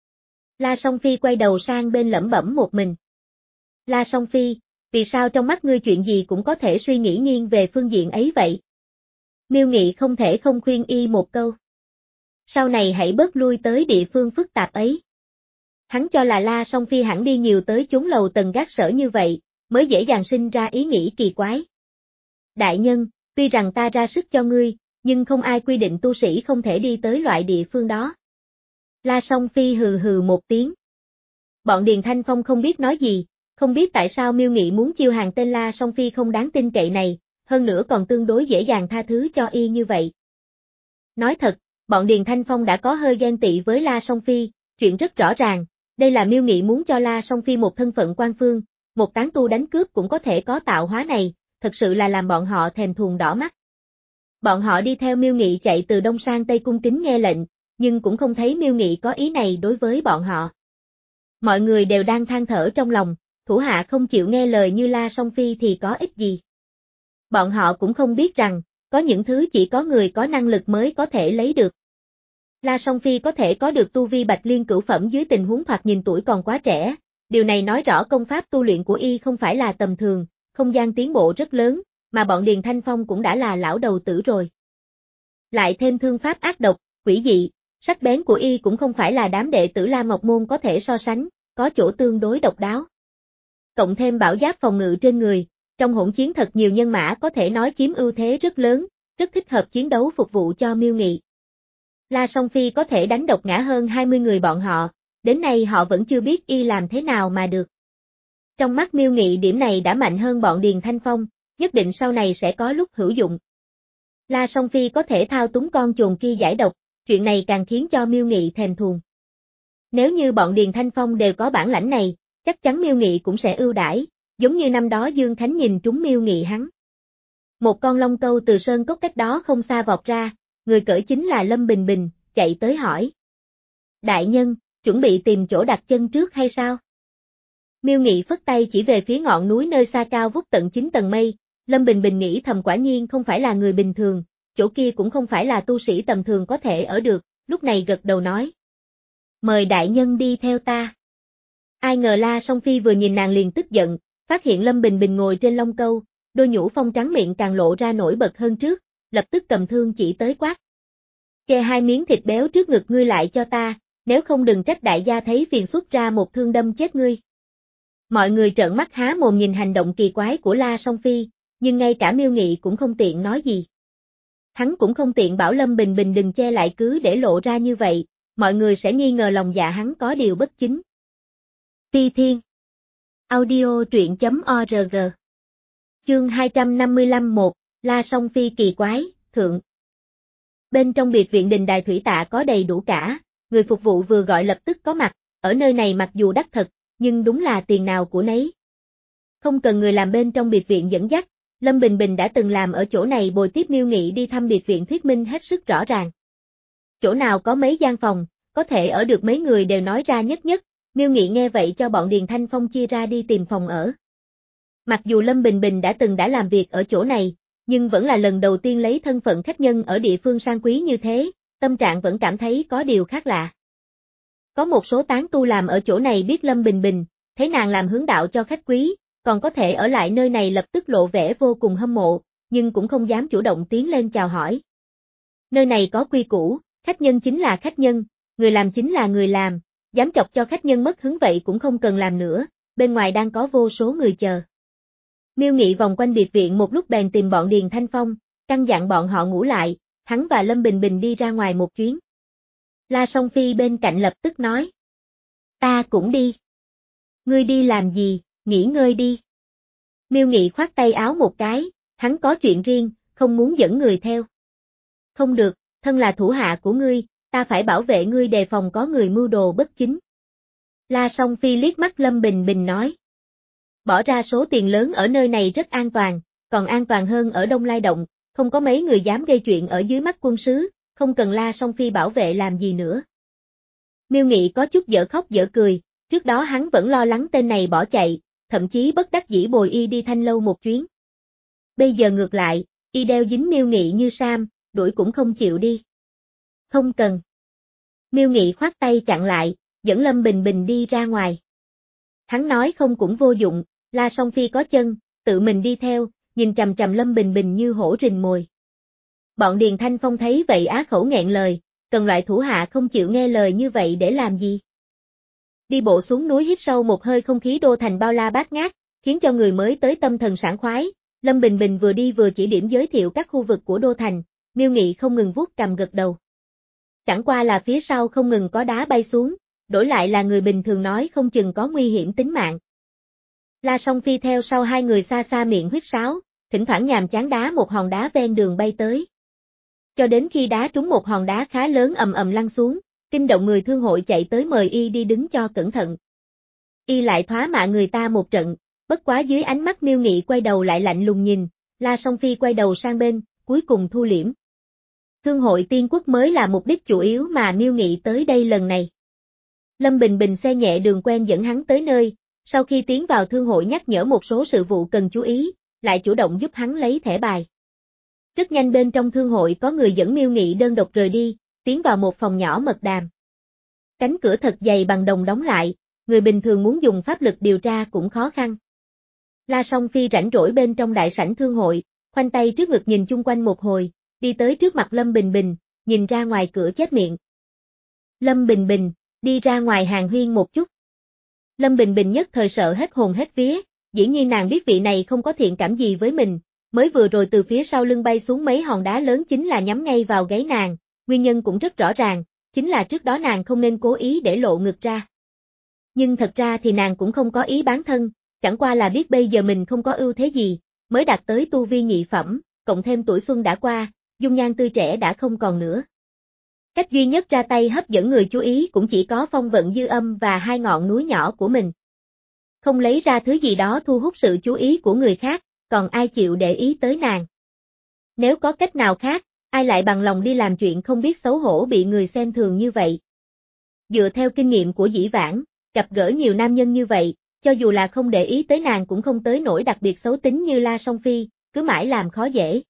La Song Phi quay đầu sang bên lẩm bẩm một mình. La Song Phi, vì sao trong mắt ngươi chuyện gì cũng có thể suy nghĩ nghiêng về phương diện ấy vậy? Miêu Nghị không thể không khuyên y một câu. Sau này hãy bớt lui tới địa phương phức tạp ấy. Hắn cho là La Song Phi hẳn đi nhiều tới chốn lầu tầng gác sở như vậy, mới dễ dàng sinh ra ý nghĩ kỳ quái. Đại nhân, tuy rằng ta ra sức cho ngươi, nhưng không ai quy định tu sĩ không thể đi tới loại địa phương đó. La Song Phi hừ hừ một tiếng. Bọn Điền Thanh Phong không biết nói gì, không biết tại sao Miêu Nghị muốn chiêu hàng tên La Song Phi không đáng tin cậy này, hơn nữa còn tương đối dễ dàng tha thứ cho y như vậy. Nói thật, bọn Điền Thanh Phong đã có hơi ghen tị với La Song Phi, chuyện rất rõ ràng, đây là Miêu Nghị muốn cho La Song Phi một thân phận quan phương, một tán tu đánh cướp cũng có thể có tạo hóa này, thật sự là làm bọn họ thèm thuồng đỏ mắt. Bọn họ đi theo Miêu Nghị chạy từ đông sang tây cung kính nghe lệnh, nhưng cũng không thấy Miêu Nghị có ý này đối với bọn họ. Mọi người đều đang than thở trong lòng, thủ hạ không chịu nghe lời như La Song Phi thì có ích gì. Bọn họ cũng không biết rằng, có những thứ chỉ có người có năng lực mới có thể lấy được. La Song Phi có thể có được tu vi bạch liên cửu phẩm dưới tình huống thoạt nhìn tuổi còn quá trẻ, điều này nói rõ công pháp tu luyện của y không phải là tầm thường, không gian tiến bộ rất lớn, mà bọn Điền Thanh Phong cũng đã là lão đầu tử rồi. Lại thêm thương pháp ác độc, quỷ dị, sắc bén của y cũng không phải là đám đệ tử La Ngọc Môn có thể so sánh, có chỗ tương đối độc đáo. Cộng thêm bảo giáp phòng ngự trên người, trong hỗn chiến thật nhiều nhân mã có thể nói chiếm ưu thế rất lớn, rất thích hợp chiến đấu phục vụ cho Miêu Nghị. La Song Phi có thể đánh độc ngã hơn hai mươi người bọn họ, đến nay họ vẫn chưa biết y làm thế nào mà được. Trong mắt Miêu Nghị điểm này đã mạnh hơn bọn Điền Thanh Phong, nhất định sau này sẽ có lúc hữu dụng. La Song Phi có thể thao túng con chồn kia giải độc, chuyện này càng khiến cho Miêu Nghị thèm thuồng. Nếu như bọn Điền Thanh Phong đều có bản lãnh này, chắc chắn Miêu Nghị cũng sẽ ưu đãi, giống như năm đó Dương Khánh nhìn trúng Miêu Nghị hắn. Một con long câu từ sơn cốc cách đó không xa vọt ra, người cởi chính là Lâm Bình Bình, chạy tới hỏi. Đại nhân, chuẩn bị tìm chỗ đặt chân trước hay sao? Miêu Nghị phất tay chỉ về phía ngọn núi nơi xa cao vút tận chín tầng mây, Lâm Bình Bình nghĩ thầm quả nhiên không phải là người bình thường, chỗ kia cũng không phải là tu sĩ tầm thường có thể ở được, lúc này gật đầu nói. Mời đại nhân đi theo ta. Ai ngờ La Song Phi vừa nhìn nàng liền tức giận, phát hiện Lâm Bình Bình ngồi trên long câu, đôi nhũ phong trắng miệng càng lộ ra nổi bật hơn trước, lập tức cầm thương chỉ tới quát. Che hai miếng thịt béo trước ngực ngươi lại cho ta, nếu không đừng trách đại gia thấy phiền xuất ra một thương đâm chết ngươi. Mọi người trợn mắt há mồm nhìn hành động kỳ quái của La Song Phi, nhưng ngay cả Miêu Nghị cũng không tiện nói gì. Hắn cũng không tiện bảo Lâm Bình Bình đừng che lại cứ để lộ ra như vậy, mọi người sẽ nghi ngờ lòng dạ hắn có điều bất chính. Phi Thiên Audio truyện.org Chương hai trăm năm mươi lăm một, La Song Phi kỳ quái, thượng. Bên trong biệt viện đình đài thủy tạ có đầy đủ cả, người phục vụ vừa gọi lập tức có mặt, ở nơi này mặc dù đắt thật, nhưng đúng là tiền nào của nấy. Không cần người làm bên trong biệt viện dẫn dắt, Lâm Bình Bình đã từng làm ở chỗ này bồi tiếp Miêu Nghị đi thăm biệt viện thuyết minh hết sức rõ ràng. Chỗ nào có mấy gian phòng, có thể ở được mấy người đều nói ra nhất nhất, Miêu Nghị nghe vậy cho bọn Điền Thanh Phong chia ra đi tìm phòng ở. Mặc dù Lâm Bình Bình đã từng đã làm việc ở chỗ này, nhưng vẫn là lần đầu tiên lấy thân phận khách nhân ở địa phương sang quý như thế, tâm trạng vẫn cảm thấy có điều khác lạ. Có một số tán tu làm ở chỗ này biết Lâm Bình Bình, thấy nàng làm hướng đạo cho khách quý, còn có thể ở lại nơi này lập tức lộ vẻ vô cùng hâm mộ, nhưng cũng không dám chủ động tiến lên chào hỏi. Nơi này có quy củ, khách nhân chính là khách nhân, người làm chính là người làm, dám chọc cho khách nhân mất hứng vậy cũng không cần làm nữa, bên ngoài đang có vô số người chờ. Miêu Nghị vòng quanh biệt viện một lúc bèn tìm bọn Điền Thanh Phong, căn dặn bọn họ ngủ lại, hắn và Lâm Bình Bình đi ra ngoài một chuyến. La Song Phi bên cạnh lập tức nói. Ta cũng đi. Ngươi đi làm gì, nghỉ ngơi đi. Miêu Nghị khoát tay áo một cái, hắn có chuyện riêng, không muốn dẫn người theo. Không được, thân là thủ hạ của ngươi, ta phải bảo vệ ngươi đề phòng có người mưu đồ bất chính. La Song Phi liếc mắt Lâm Bình Bình nói. Bỏ ra số tiền lớn ở nơi này rất an toàn, còn an toàn hơn ở Đông Lai Động, không có mấy người dám gây chuyện ở dưới mắt quân sứ, không cần La Song Phi bảo vệ làm gì nữa. Miêu Nghị có chút dở khóc dở cười, trước đó hắn vẫn lo lắng tên này bỏ chạy, thậm chí bất đắc dĩ bồi y đi Thanh Lâu một chuyến. Bây giờ ngược lại, y đeo dính Miêu Nghị như Sam, đuổi cũng không chịu đi. Không cần. Miêu Nghị khoát tay chặn lại, dẫn Lâm Bình Bình đi ra ngoài. Hắn nói không cũng vô dụng, La Song Phi có chân, tự mình đi theo, nhìn chằm chằm Lâm Bình Bình như hổ rình mồi. Bọn Điền Thanh Phong thấy vậy á khẩu nghẹn lời, cần loại thủ hạ không chịu nghe lời như vậy để làm gì? Đi bộ xuống núi hít sâu một hơi không khí đô thành bao la bát ngát, khiến cho người mới tới tâm thần sảng khoái. Lâm Bình Bình vừa đi vừa chỉ điểm giới thiệu các khu vực của đô thành, Miêu Nghị không ngừng vuốt cằm gật đầu. Chẳng qua là phía sau không ngừng có đá bay xuống, đổi lại là người bình thường nói không chừng có nguy hiểm tính mạng. La Song Phi theo sau hai người xa xa miệng huýt sáo, thỉnh thoảng nhàm chán đá một hòn đá ven đường bay tới. Cho đến khi đá trúng một hòn đá khá lớn ầm ầm lăn xuống, kinh động người thương hội chạy tới mời y đi đứng cho cẩn thận. Y lại thoá mạ người ta một trận, bất quá dưới ánh mắt Miêu Nghị quay đầu lại lạnh lùng nhìn, La Song Phi quay đầu sang bên, cuối cùng thu liễm. Thương hội Tiên Quốc mới là mục đích chủ yếu mà Miêu Nghị tới đây lần này. Lâm Bình Bình xe nhẹ đường quen dẫn hắn tới nơi, sau khi tiến vào thương hội nhắc nhở một số sự vụ cần chú ý, lại chủ động giúp hắn lấy thẻ bài. Rất nhanh bên trong thương hội có người dẫn Miêu Nghị đơn độc rời đi, tiến vào một phòng nhỏ mật đàm. Cánh cửa thật dày bằng đồng đóng lại, người bình thường muốn dùng pháp lực điều tra cũng khó khăn. La Song Phi rảnh rỗi bên trong đại sảnh thương hội, khoanh tay trước ngực nhìn chung quanh một hồi, đi tới trước mặt Lâm Bình Bình, nhìn ra ngoài cửa chép miệng. Lâm Bình Bình, đi ra ngoài hàng huyên một chút. Lâm Bình Bình nhất thời sợ hết hồn hết vía, dĩ nhiên nàng biết vị này không có thiện cảm gì với mình, mới vừa rồi từ phía sau lưng bay xuống mấy hòn đá lớn chính là nhắm ngay vào gáy nàng, nguyên nhân cũng rất rõ ràng, chính là trước đó nàng không nên cố ý để lộ ngực ra. Nhưng thật ra thì nàng cũng không có ý bán thân, chẳng qua là biết bây giờ mình không có ưu thế gì, mới đạt tới tu vi nhị phẩm, cộng thêm tuổi xuân đã qua, dung nhan tươi trẻ đã không còn nữa. Cách duy nhất ra tay hấp dẫn người chú ý cũng chỉ có phong vận dư âm và hai ngọn núi nhỏ của mình. Không lấy ra thứ gì đó thu hút sự chú ý của người khác, còn ai chịu để ý tới nàng. Nếu có cách nào khác, ai lại bằng lòng đi làm chuyện không biết xấu hổ bị người xem thường như vậy. Dựa theo kinh nghiệm của dĩ vãng, gặp gỡ nhiều nam nhân như vậy, cho dù là không để ý tới nàng cũng không tới nỗi đặc biệt xấu tính như La Song Phi, cứ mãi làm khó dễ.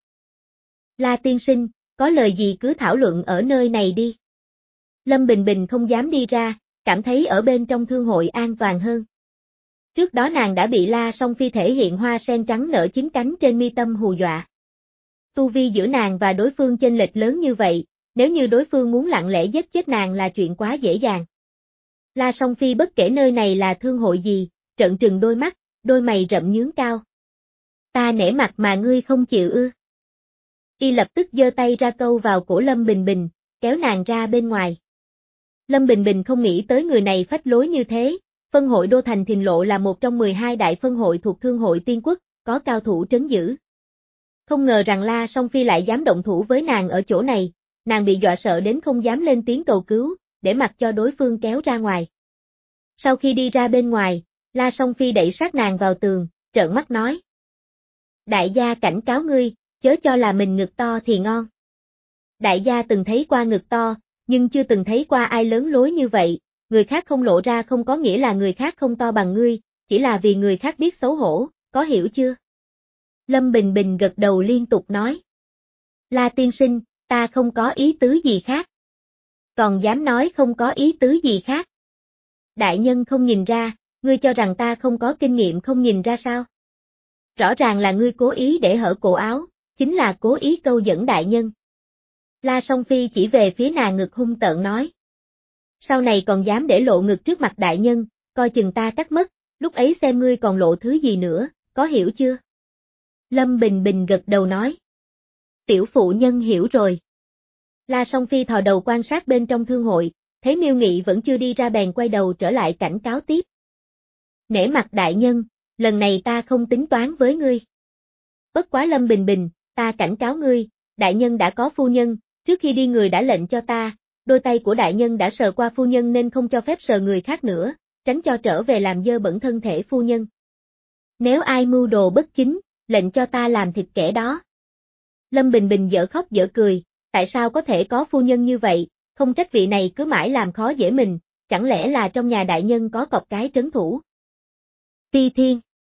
La tiên sinh, có lời gì cứ thảo luận ở nơi này đi. Lâm Bình Bình không dám đi ra, cảm thấy ở bên trong thương hội an toàn hơn. Trước đó nàng đã bị La Song Phi thể hiện hoa sen trắng nở chín cánh trên mi tâm hù dọa. Tu vi giữa nàng và đối phương chênh lệch lớn như vậy, nếu như đối phương muốn lặng lẽ giết chết nàng là chuyện quá dễ dàng. La Song Phi bất kể nơi này là thương hội gì, trợn trừng đôi mắt, đôi mày rậm nhướng cao. Ta nể mặt mà ngươi không chịu ư. Y lập tức giơ tay ra câu vào cổ Lâm Bình Bình, kéo nàng ra bên ngoài. Lâm Bình Bình không nghĩ tới người này phách lối như thế, phân hội Đô Thành Thìn Lộ là một trong mười hai đại phân hội thuộc Thương hội Tiên Quốc, có cao thủ trấn giữ. Không ngờ rằng La Song Phi lại dám động thủ với nàng ở chỗ này, nàng bị dọa sợ đến không dám lên tiếng cầu cứu, để mặc cho đối phương kéo ra ngoài. Sau khi đi ra bên ngoài, La Song Phi đẩy sát nàng vào tường, trợn mắt nói. Đại gia cảnh cáo ngươi, chớ cho là mình ngực to thì ngon. Đại gia từng thấy qua ngực to, nhưng chưa từng thấy qua ai lớn lối như vậy, người khác không lộ ra không có nghĩa là người khác không to bằng ngươi, chỉ là vì người khác biết xấu hổ, có hiểu chưa? Lâm Bình Bình gật đầu liên tục nói. La tiên sinh, ta không có ý tứ gì khác. Còn dám nói không có ý tứ gì khác. Đại nhân không nhìn ra, ngươi cho rằng ta không có kinh nghiệm không nhìn ra sao? Rõ ràng là ngươi cố ý để hở cổ áo, chính là cố ý câu dẫn đại nhân. La Song Phi chỉ về phía nàng ngực hung tợn nói. Sau này còn dám để lộ ngực trước mặt đại nhân, coi chừng ta cắt mất, lúc ấy xem ngươi còn lộ thứ gì nữa, có hiểu chưa? Lâm Bình Bình gật đầu nói. Tiểu phụ nhân hiểu rồi. La Song Phi thò đầu quan sát bên trong thương hội, thấy Miêu Nghị vẫn chưa đi ra bèn quay đầu trở lại cảnh cáo tiếp. Nể mặt đại nhân, lần này ta không tính toán với ngươi. Bất quá Lâm Bình Bình, ta cảnh cáo ngươi, đại nhân đã có phu nhân, trước khi đi người đã lệnh cho ta, đôi tay của đại nhân đã sờ qua phu nhân nên không cho phép sờ người khác nữa, tránh cho trở về làm dơ bẩn thân thể phu nhân. Nếu ai mưu đồ bất chính, lệnh cho ta làm thịt kẻ đó. Lâm Bình Bình dở khóc dở cười, tại sao có thể có phu nhân như vậy, không trách vị này cứ mãi làm khó dễ mình, chẳng lẽ là trong nhà đại nhân có cọp cái trấn thủ. Ti Thiên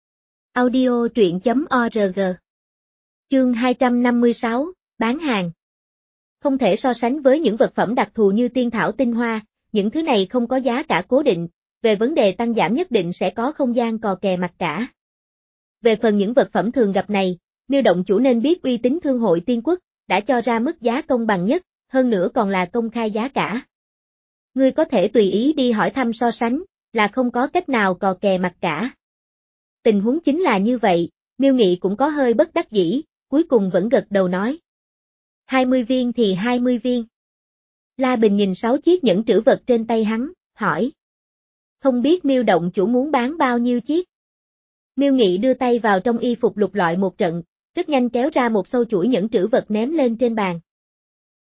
Audio truyện chấm org Chương hai trăm năm mươi sáu, bán hàng. Không thể so sánh với những vật phẩm đặc thù như tiên thảo tinh hoa, những thứ này không có giá cả cố định, về vấn đề tăng giảm nhất định sẽ có không gian cò kè mặc cả. Về phần những vật phẩm thường gặp này, Miêu động chủ nên biết uy tín Thương hội Tiên Quốc, đã cho ra mức giá công bằng nhất, hơn nữa còn là công khai giá cả. Ngươi có thể tùy ý đi hỏi thăm so sánh, là không có cách nào cò kè mặc cả. Tình huống chính là như vậy, Miêu Nghị cũng có hơi bất đắc dĩ, cuối cùng vẫn gật đầu nói. hai mươi viên thì hai mươi viên. La Bình nhìn sáu chiếc nhẫn trữ vật trên tay hắn, hỏi. Không biết Miêu động chủ muốn bán bao nhiêu chiếc? Miêu Nghị đưa tay vào trong y phục lục lọi một trận, rất nhanh kéo ra một sâu chuỗi nhẫn trữ vật ném lên trên bàn.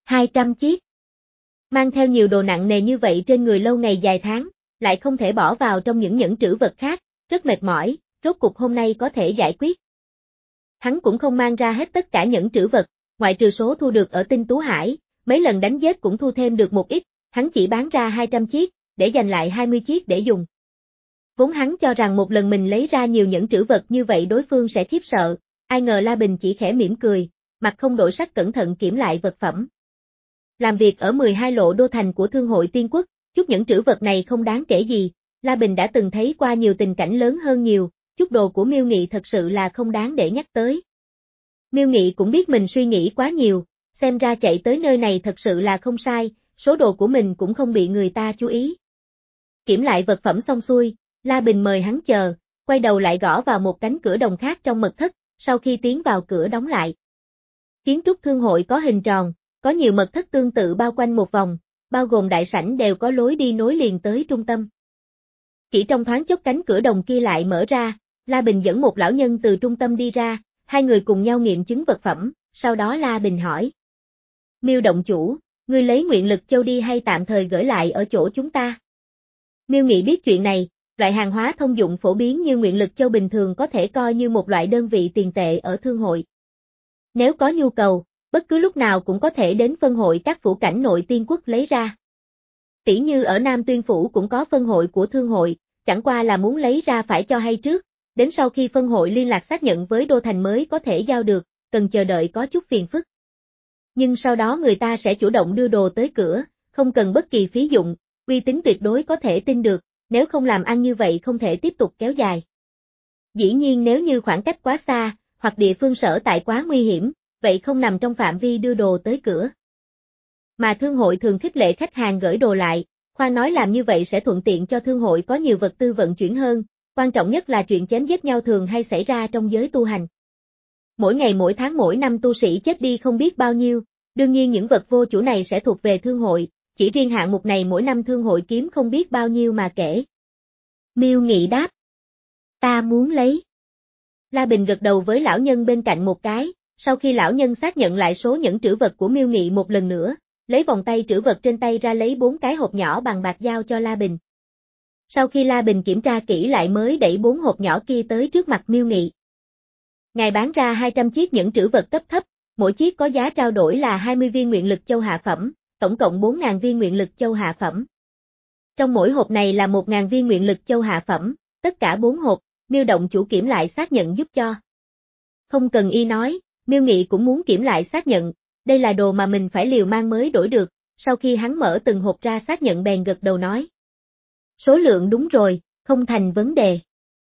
hai trăm chiếc. Mang theo nhiều đồ nặng nề như vậy trên người lâu ngày dài tháng, lại không thể bỏ vào trong những nhẫn trữ vật khác, rất mệt mỏi, rốt cục hôm nay có thể giải quyết. Hắn cũng không mang ra hết tất cả nhẫn trữ vật, ngoại trừ số thu được ở Tinh Tú Hải, mấy lần đánh giết cũng thu thêm được một ít, hắn chỉ bán ra hai trăm chiếc, để dành lại hai mươi chiếc để dùng. Vốn hắn cho rằng một lần mình lấy ra nhiều nhẫn trữ vật như vậy đối phương sẽ khiếp sợ, ai ngờ La Bình chỉ khẽ mỉm cười, mặt không đổi sắc cẩn thận kiểm lại vật phẩm. Làm việc ở mười hai lộ đô thành của Thương hội Tiên Quốc, chút nhẫn trữ vật này không đáng kể gì, La Bình đã từng thấy qua nhiều tình cảnh lớn hơn nhiều, chút đồ của Miêu Nghị thật sự là không đáng để nhắc tới. Miêu Nghị cũng biết mình suy nghĩ quá nhiều, xem ra chạy tới nơi này thật sự là không sai, số đồ của mình cũng không bị người ta chú ý. Kiểm lại vật phẩm xong xuôi, La Bình mời hắn chờ, quay đầu lại gõ vào một cánh cửa đồng khác trong mật thất, sau khi tiến vào cửa đóng lại. Kiến trúc thương hội có hình tròn, có nhiều mật thất tương tự bao quanh một vòng, bao gồm đại sảnh đều có lối đi nối liền tới trung tâm. Chỉ trong thoáng chốc cánh cửa đồng kia lại mở ra, La Bình dẫn một lão nhân từ trung tâm đi ra, hai người cùng nhau nghiệm chứng vật phẩm, sau đó La Bình hỏi. Miêu động chủ, ngươi lấy nguyện lực châu đi hay tạm thời gửi lại ở chỗ chúng ta? Miêu Nghị biết chuyện này, loại hàng hóa thông dụng phổ biến như nguyện lực châu bình thường có thể coi như một loại đơn vị tiền tệ ở thương hội. Nếu có nhu cầu, bất cứ lúc nào cũng có thể đến phân hội các phủ cảnh nội tiên quốc lấy ra. Tỉ như ở Nam Tuyên Phủ cũng có phân hội của thương hội, chẳng qua là muốn lấy ra phải cho hay trước, đến sau khi phân hội liên lạc xác nhận với đô thành mới có thể giao được, cần chờ đợi có chút phiền phức. Nhưng sau đó người ta sẽ chủ động đưa đồ tới cửa, không cần bất kỳ phí dụng, uy tín tuyệt đối có thể tin được, nếu không làm ăn như vậy không thể tiếp tục kéo dài. Dĩ nhiên nếu như khoảng cách quá xa, hoặc địa phương sở tại quá nguy hiểm, vậy không nằm trong phạm vi đưa đồ tới cửa. Mà thương hội thường khích lệ khách hàng gửi đồ lại, khoan nói làm như vậy sẽ thuận tiện cho thương hội có nhiều vật tư vận chuyển hơn, quan trọng nhất là chuyện chém giết nhau thường hay xảy ra trong giới tu hành. Mỗi ngày mỗi tháng mỗi năm tu sĩ chết đi không biết bao nhiêu, đương nhiên những vật vô chủ này sẽ thuộc về thương hội, chỉ riêng hạng mục này mỗi năm thương hội kiếm không biết bao nhiêu mà kể. Miêu Nghị đáp. Ta muốn lấy. La Bình gật đầu với lão nhân bên cạnh một cái, sau khi lão nhân xác nhận lại số nhẫn trữ vật của Miêu Nghị một lần nữa, lấy vòng tay trữ vật trên tay ra lấy bốn cái hộp nhỏ bằng bạc giao cho La Bình. Sau khi La Bình kiểm tra kỹ lại mới đẩy bốn hộp nhỏ kia tới trước mặt Miêu Nghị. Ngài bán ra hai trăm chiếc nhẫn trữ vật cấp thấp, mỗi chiếc có giá trao đổi là hai mươi viên nguyện lực châu hạ phẩm, tổng cộng bốn nghìn viên nguyện lực châu hạ phẩm. Trong mỗi hộp này là một nghìn viên nguyện lực châu hạ phẩm, tất cả bốn hộp, Miêu động chủ kiểm lại xác nhận giúp cho. Không cần y nói, Miêu Nghị cũng muốn kiểm lại xác nhận, đây là đồ mà mình phải liều mang mới đổi được, sau khi hắn mở từng hộp ra xác nhận bèn gật đầu nói. Số lượng đúng rồi, không thành vấn đề.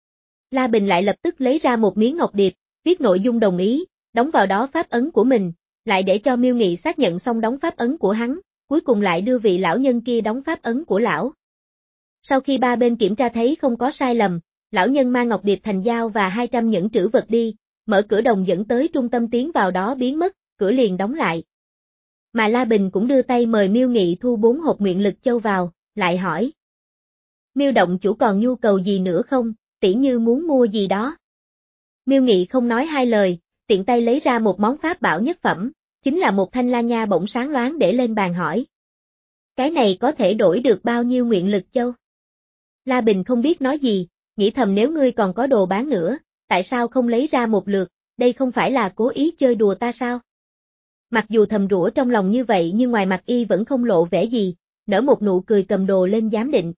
La Bình lại lập tức lấy ra một miếng ngọc điệp, viết nội dung đồng ý, đóng vào đó pháp ấn của mình, lại để cho Miêu Nghị xác nhận xong đóng pháp ấn của hắn, cuối cùng lại đưa vị lão nhân kia đóng pháp ấn của lão. Sau khi ba bên kiểm tra thấy không có sai lầm, lão nhân mang ngọc điệp thành giao và hai trăm nhẫn trữ vật đi, mở cửa đồng dẫn tới trung tâm tiến vào đó biến mất, cửa liền đóng lại. Mà La Bình cũng đưa tay mời Miêu Nghị thu bốn hộp nguyện lực châu vào, lại hỏi. Miêu động chủ còn nhu cầu gì nữa không, tỉ như muốn mua gì đó. Miêu Nghị không nói hai lời, tiện tay lấy ra một món pháp bảo nhất phẩm, chính là một thanh lan nha bổng sáng loáng để lên bàn hỏi. Cái này có thể đổi được bao nhiêu nguyện lực châu? La Bình không biết nói gì, nghĩ thầm nếu ngươi còn có đồ bán nữa, tại sao không lấy ra một lượt, đây không phải là cố ý chơi đùa ta sao? Mặc dù thầm rủa trong lòng như vậy nhưng ngoài mặt y vẫn không lộ vẻ gì, nở một nụ cười cầm đồ lên giám định.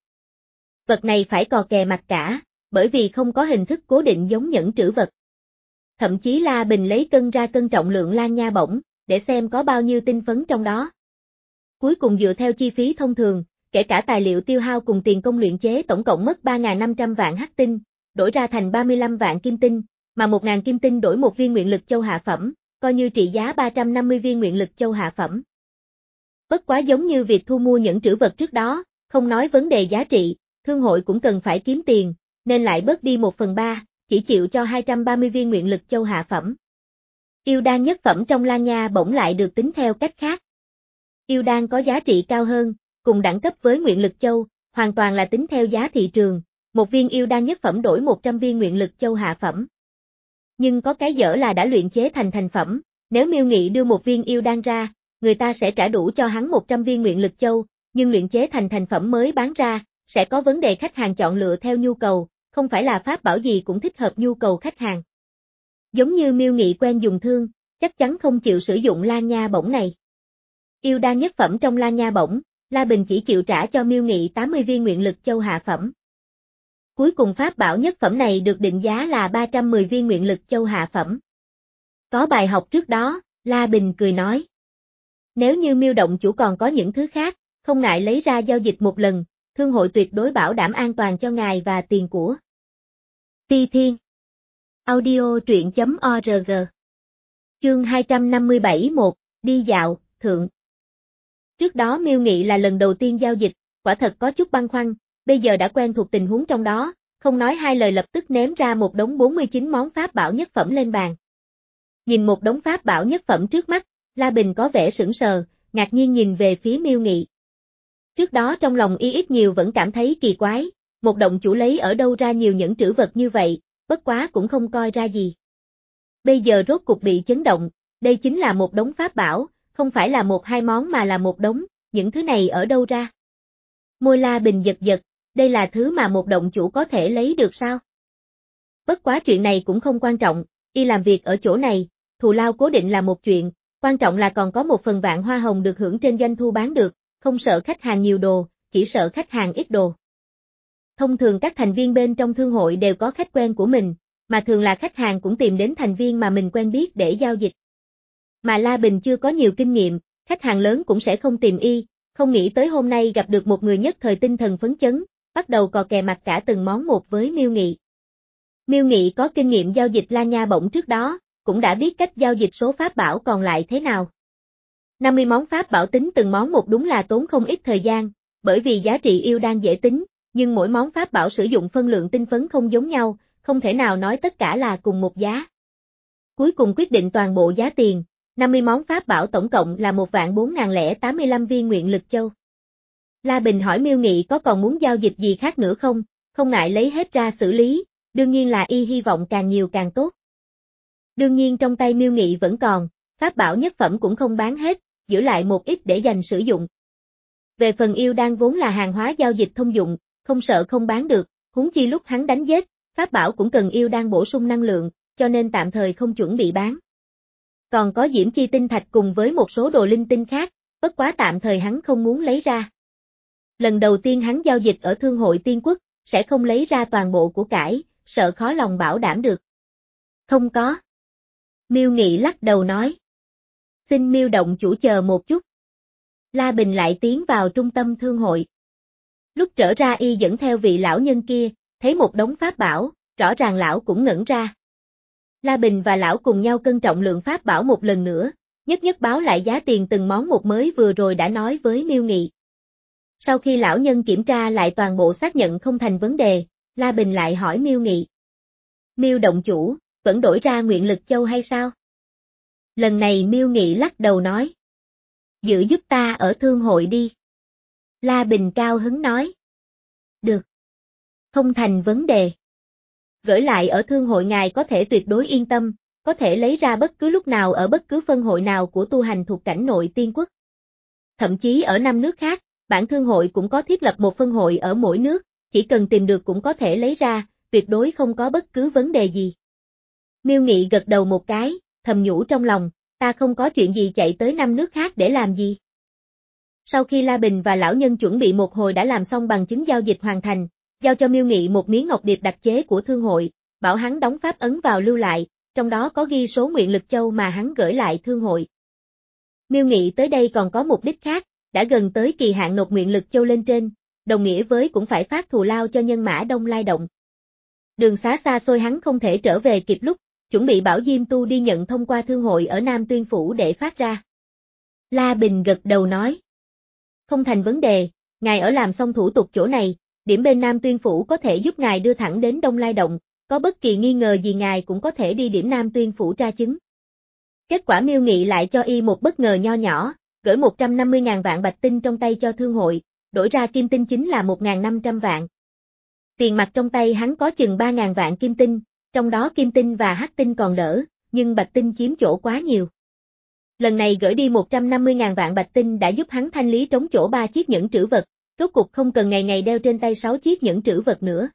Vật này phải cò kè mặt cả, bởi vì không có hình thức cố định giống nhẫn trữ vật. Thậm chí La Bình lấy cân ra cân trọng lượng lan nha bổng, để xem có bao nhiêu tinh phấn trong đó. Cuối cùng dựa theo chi phí thông thường, kể cả tài liệu tiêu hao cùng tiền công luyện chế tổng cộng mất ba nghìn năm trăm vạn hắc tinh, đổi ra thành ba mươi lăm vạn kim tinh, mà một nghìn kim tinh đổi một viên nguyện lực châu hạ phẩm, coi như trị giá ba trăm năm mươi viên nguyện lực châu hạ phẩm. Bất quá giống như việc thu mua nhẫn trữ vật trước đó, không nói vấn đề giá trị, thương hội cũng cần phải kiếm tiền, nên lại bớt đi một phần ba, chỉ chịu cho hai trăm ba mươi viên nguyện lực châu hạ phẩm. Yêu đan nhất phẩm trong lan nha bổng lại được tính theo cách khác. Yêu đan có giá trị cao hơn, cùng đẳng cấp với nguyện lực châu, hoàn toàn là tính theo giá thị trường, một viên yêu đan nhất phẩm đổi một trăm viên nguyện lực châu hạ phẩm. Nhưng có cái dở là đã luyện chế thành thành phẩm, nếu Miêu Nghị đưa một viên yêu đan ra, người ta sẽ trả đủ cho hắn một trăm viên nguyện lực châu, nhưng luyện chế thành thành phẩm mới bán ra, sẽ có vấn đề khách hàng chọn lựa theo nhu cầu, không phải là pháp bảo gì cũng thích hợp nhu cầu khách hàng. Giống như Miêu Nghị quen dùng thương, chắc chắn không chịu sử dụng Lan Nha bổng này. Yêu đan nhất phẩm trong Lan Nha bổng, La Bình chỉ chịu trả cho Miêu Nghị tám mươi viên nguyện lực châu hạ phẩm. Cuối cùng pháp bảo nhất phẩm này được định giá là ba trăm mười viên nguyện lực châu hạ phẩm. Có bài học trước đó, La Bình cười nói. Nếu như Miêu động chủ còn có những thứ khác, không ngại lấy ra giao dịch một lần, thương hội tuyệt đối bảo đảm an toàn cho ngài và tiền của. Phi Thiên Audio truyện.org Chương hai trăm năm mươi bảy một, đi dạo, thượng. Trước đó Miêu Nghị là lần đầu tiên giao dịch, quả thật có chút băn khoăn, bây giờ đã quen thuộc tình huống trong đó, không nói hai lời lập tức ném ra một đống bốn mươi chín món pháp bảo nhất phẩm lên bàn. Nhìn một đống pháp bảo nhất phẩm trước mắt, La Bình có vẻ sững sờ, ngạc nhiên nhìn về phía Miêu Nghị. Trước đó trong lòng y ít nhiều vẫn cảm thấy kỳ quái, một động chủ lấy ở đâu ra nhiều những trữ vật như vậy, bất quá cũng không coi ra gì. Bây giờ rốt cục bị chấn động, đây chính là một đống pháp bảo, không phải là một hai món mà là một đống, những thứ này ở đâu ra? Môi La Bình giật giật, đây là thứ mà một động chủ có thể lấy được sao? Bất quá chuyện này cũng không quan trọng, y làm việc ở chỗ này, thù lao cố định là một chuyện, quan trọng là còn có một phần vạn hoa hồng được hưởng trên doanh thu bán được, không sợ khách hàng nhiều đồ, chỉ sợ khách hàng ít đồ. Thông thường các thành viên bên trong thương hội đều có khách quen của mình, mà thường là khách hàng cũng tìm đến thành viên mà mình quen biết để giao dịch. Mà La Bình chưa có nhiều kinh nghiệm, khách hàng lớn cũng sẽ không tìm y, không nghĩ tới hôm nay gặp được một người nhất thời tinh thần phấn chấn, bắt đầu cò kè mặt cả từng món một với Miêu Nghị. Miêu Nghị có kinh nghiệm giao dịch Lan Nha bổng trước đó, cũng đã biết cách giao dịch số pháp bảo còn lại thế nào. năm mươi món pháp bảo tính từng món một đúng là tốn không ít thời gian, bởi vì giá trị yêu đan dễ tính, nhưng mỗi món pháp bảo sử dụng phân lượng tinh phấn không giống nhau, không thể nào nói tất cả là cùng một giá. Cuối cùng quyết định toàn bộ giá tiền, năm mươi món pháp bảo tổng cộng là một vạn bốn nghìn lẻ tám mươi lăm viên nguyện lực châu. La Bình hỏi Miêu Nghị có còn muốn giao dịch gì khác nữa không, không ngại lấy hết ra xử lý, đương nhiên là y hy vọng càng nhiều càng tốt. Đương nhiên trong tay Miêu Nghị vẫn còn, pháp bảo nhất phẩm cũng không bán hết, giữ lại một ít để dành sử dụng. Về phần yêu đan vốn là hàng hóa giao dịch thông dụng, không sợ không bán được, huống chi lúc hắn đánh giết, pháp bảo cũng cần yêu đan bổ sung năng lượng, cho nên tạm thời không chuẩn bị bán. Còn có diễm chi tinh thạch cùng với một số đồ linh tinh khác, bất quá tạm thời hắn không muốn lấy ra. Lần đầu tiên hắn giao dịch ở thương hội Tiên Quốc, sẽ không lấy ra toàn bộ của cải, sợ khó lòng bảo đảm được. Không có. Miêu Nghị lắc đầu nói. Xin Miêu động chủ chờ một chút. La Bình lại tiến vào trung tâm thương hội. Lúc trở ra y dẫn theo vị lão nhân kia, thấy một đống pháp bảo, rõ ràng lão cũng ngẩn ra. La Bình và lão cùng nhau cân trọng lượng pháp bảo một lần nữa, nhất nhất báo lại giá tiền từng món một mới vừa rồi đã nói với Miêu Nghị. Sau khi lão nhân kiểm tra lại toàn bộ xác nhận không thành vấn đề, La Bình lại hỏi Miêu Nghị. Miêu động chủ, vẫn đổi ra nguyện lực châu hay sao? Lần này Miêu Nghị lắc đầu nói. Giữ giúp ta ở thương hội đi. La Bình cao hứng nói. Được. Không thành vấn đề. Gửi lại ở thương hội ngài có thể tuyệt đối yên tâm, có thể lấy ra bất cứ lúc nào ở bất cứ phân hội nào của tu hành thuộc cảnh nội Tiên Quốc. Thậm chí ở năm nước khác, bản thương hội cũng có thiết lập một phân hội ở mỗi nước, chỉ cần tìm được cũng có thể lấy ra, tuyệt đối không có bất cứ vấn đề gì. Miêu Nghị gật đầu một cái, thầm nhủ trong lòng, ta không có chuyện gì chạy tới năm nước khác để làm gì. Sau khi La Bình và lão nhân chuẩn bị một hồi đã làm xong bằng chứng giao dịch hoàn thành, giao cho Miêu Nghị một miếng ngọc điệp đặc chế của thương hội, bảo hắn đóng pháp ấn vào lưu lại, trong đó có ghi số nguyện lực châu mà hắn gửi lại thương hội. Miêu Nghị tới đây còn có mục đích khác, đã gần tới kỳ hạn nộp nguyện lực châu lên trên, đồng nghĩa với cũng phải phát thù lao cho nhân mã Đông Lai Động. Đường xá xa xôi hắn không thể trở về kịp lúc, chuẩn bị bảo Diêm Tu đi nhận thông qua thương hội ở Nam Tuyên Phủ để phát ra. La Bình gật đầu nói. Không thành vấn đề, ngài ở làm xong thủ tục chỗ này, điểm bên Nam Tuyên Phủ có thể giúp ngài đưa thẳng đến Đông Lai Động, có bất kỳ nghi ngờ gì ngài cũng có thể đi điểm Nam Tuyên Phủ tra chứng. Kết quả Miêu Nghị lại cho y một bất ngờ nho nhỏ, gửi một trăm năm mươi nghìn vạn bạch tinh trong tay cho thương hội, đổi ra kim tinh chính là một nghìn năm trăm vạn. Tiền mặt trong tay hắn có chừng ba nghìn vạn kim tinh, trong đó kim tinh và hắc tinh còn đỡ, nhưng bạch tinh chiếm chỗ quá nhiều. Lần này gửi đi một trăm năm mươi ngàn vạn bạch tinh đã giúp hắn thanh lý trống chỗ ba chiếc nhẫn trữ vật, rốt cục không cần ngày ngày đeo trên tay sáu chiếc nhẫn trữ vật nữa.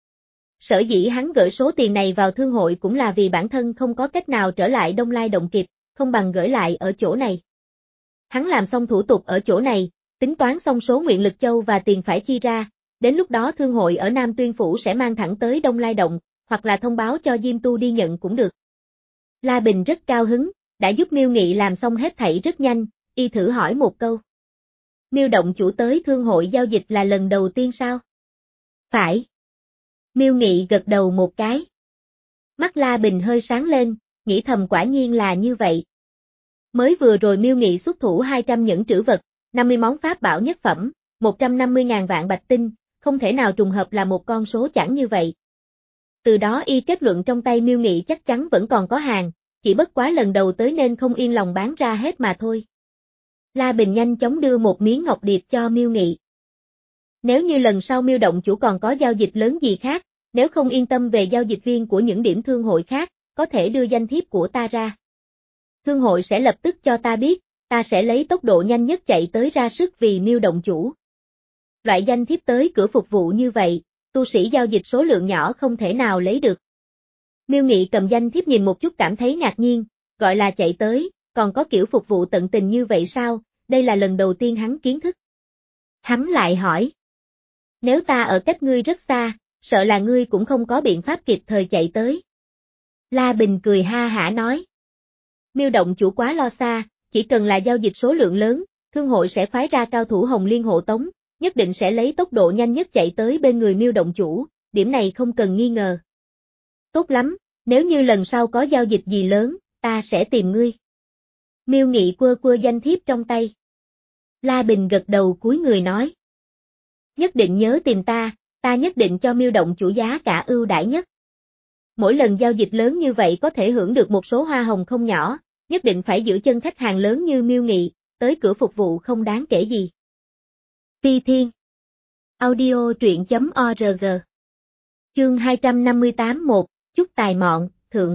Sở dĩ hắn gửi số tiền này vào thương hội cũng là vì bản thân không có cách nào trở lại Đông Lai Động kịp, không bằng gửi lại ở chỗ này. Hắn làm xong thủ tục ở chỗ này, tính toán xong số nguyện lực châu và tiền phải chi ra, đến lúc đó thương hội ở Nam Tuyên Phủ sẽ mang thẳng tới Đông Lai Động, hoặc là thông báo cho Diêm Tu đi nhận cũng được. La Bình rất cao hứng, đã giúp Miêu Nghị làm xong hết thảy rất nhanh, y thử hỏi một câu. Miêu động chủ tới thương hội giao dịch là lần đầu tiên sao? Phải. Miêu Nghị gật đầu một cái. Mắt La Bình hơi sáng lên, nghĩ thầm quả nhiên là như vậy. Mới vừa rồi Miêu Nghị xuất thủ hai trăm nhẫn trữ vật, năm mươi món pháp bảo nhất phẩm, một trăm năm mươi ngàn vạn bạch tinh, không thể nào trùng hợp là một con số chẳng như vậy. Từ đó y kết luận trong tay Miêu Nghị chắc chắn vẫn còn có hàng, chỉ bất quá lần đầu tới nên không yên lòng bán ra hết mà thôi. La Bình nhanh chóng đưa một miếng ngọc điệp cho Miêu Nghị. Nếu như lần sau Miêu động chủ còn có giao dịch lớn gì khác, nếu không yên tâm về giao dịch viên của những điểm thương hội khác, có thể đưa danh thiếp của ta ra. Thương hội sẽ lập tức cho ta biết, ta sẽ lấy tốc độ nhanh nhất chạy tới ra sức vì Miêu động chủ. Loại danh thiếp tới cửa phục vụ như vậy, tu sĩ giao dịch số lượng nhỏ không thể nào lấy được. Miêu Nghị cầm danh thiếp nhìn một chút cảm thấy ngạc nhiên, gọi là chạy tới, còn có kiểu phục vụ tận tình như vậy sao, đây là lần đầu tiên hắn kiến thức. Hắn lại hỏi. Nếu ta ở cách ngươi rất xa, sợ là ngươi cũng không có biện pháp kịp thời chạy tới. La Bình cười ha hả nói. Miêu động chủ quá lo xa, chỉ cần là giao dịch số lượng lớn, thương hội sẽ phái ra cao thủ Hồng Liên hộ tống, nhất định sẽ lấy tốc độ nhanh nhất chạy tới bên người Miêu động chủ, điểm này không cần nghi ngờ. Tốt lắm, nếu như lần sau có giao dịch gì lớn, ta sẽ tìm ngươi. Miêu Nghị quơ quơ danh thiếp trong tay. La Bình gật đầu cúi người nói. Nhất định nhớ tìm ta, ta nhất định cho Miêu động chủ giá cả ưu đãi nhất. Mỗi lần giao dịch lớn như vậy có thể hưởng được một số hoa hồng không nhỏ, nhất định phải giữ chân khách hàng lớn như Miêu Nghị, tới cửa phục vụ không đáng kể gì. Phi Thiên Audio truyện chấm org Chương hai trăm năm mươi tám một, Chút tài mọn, thượng.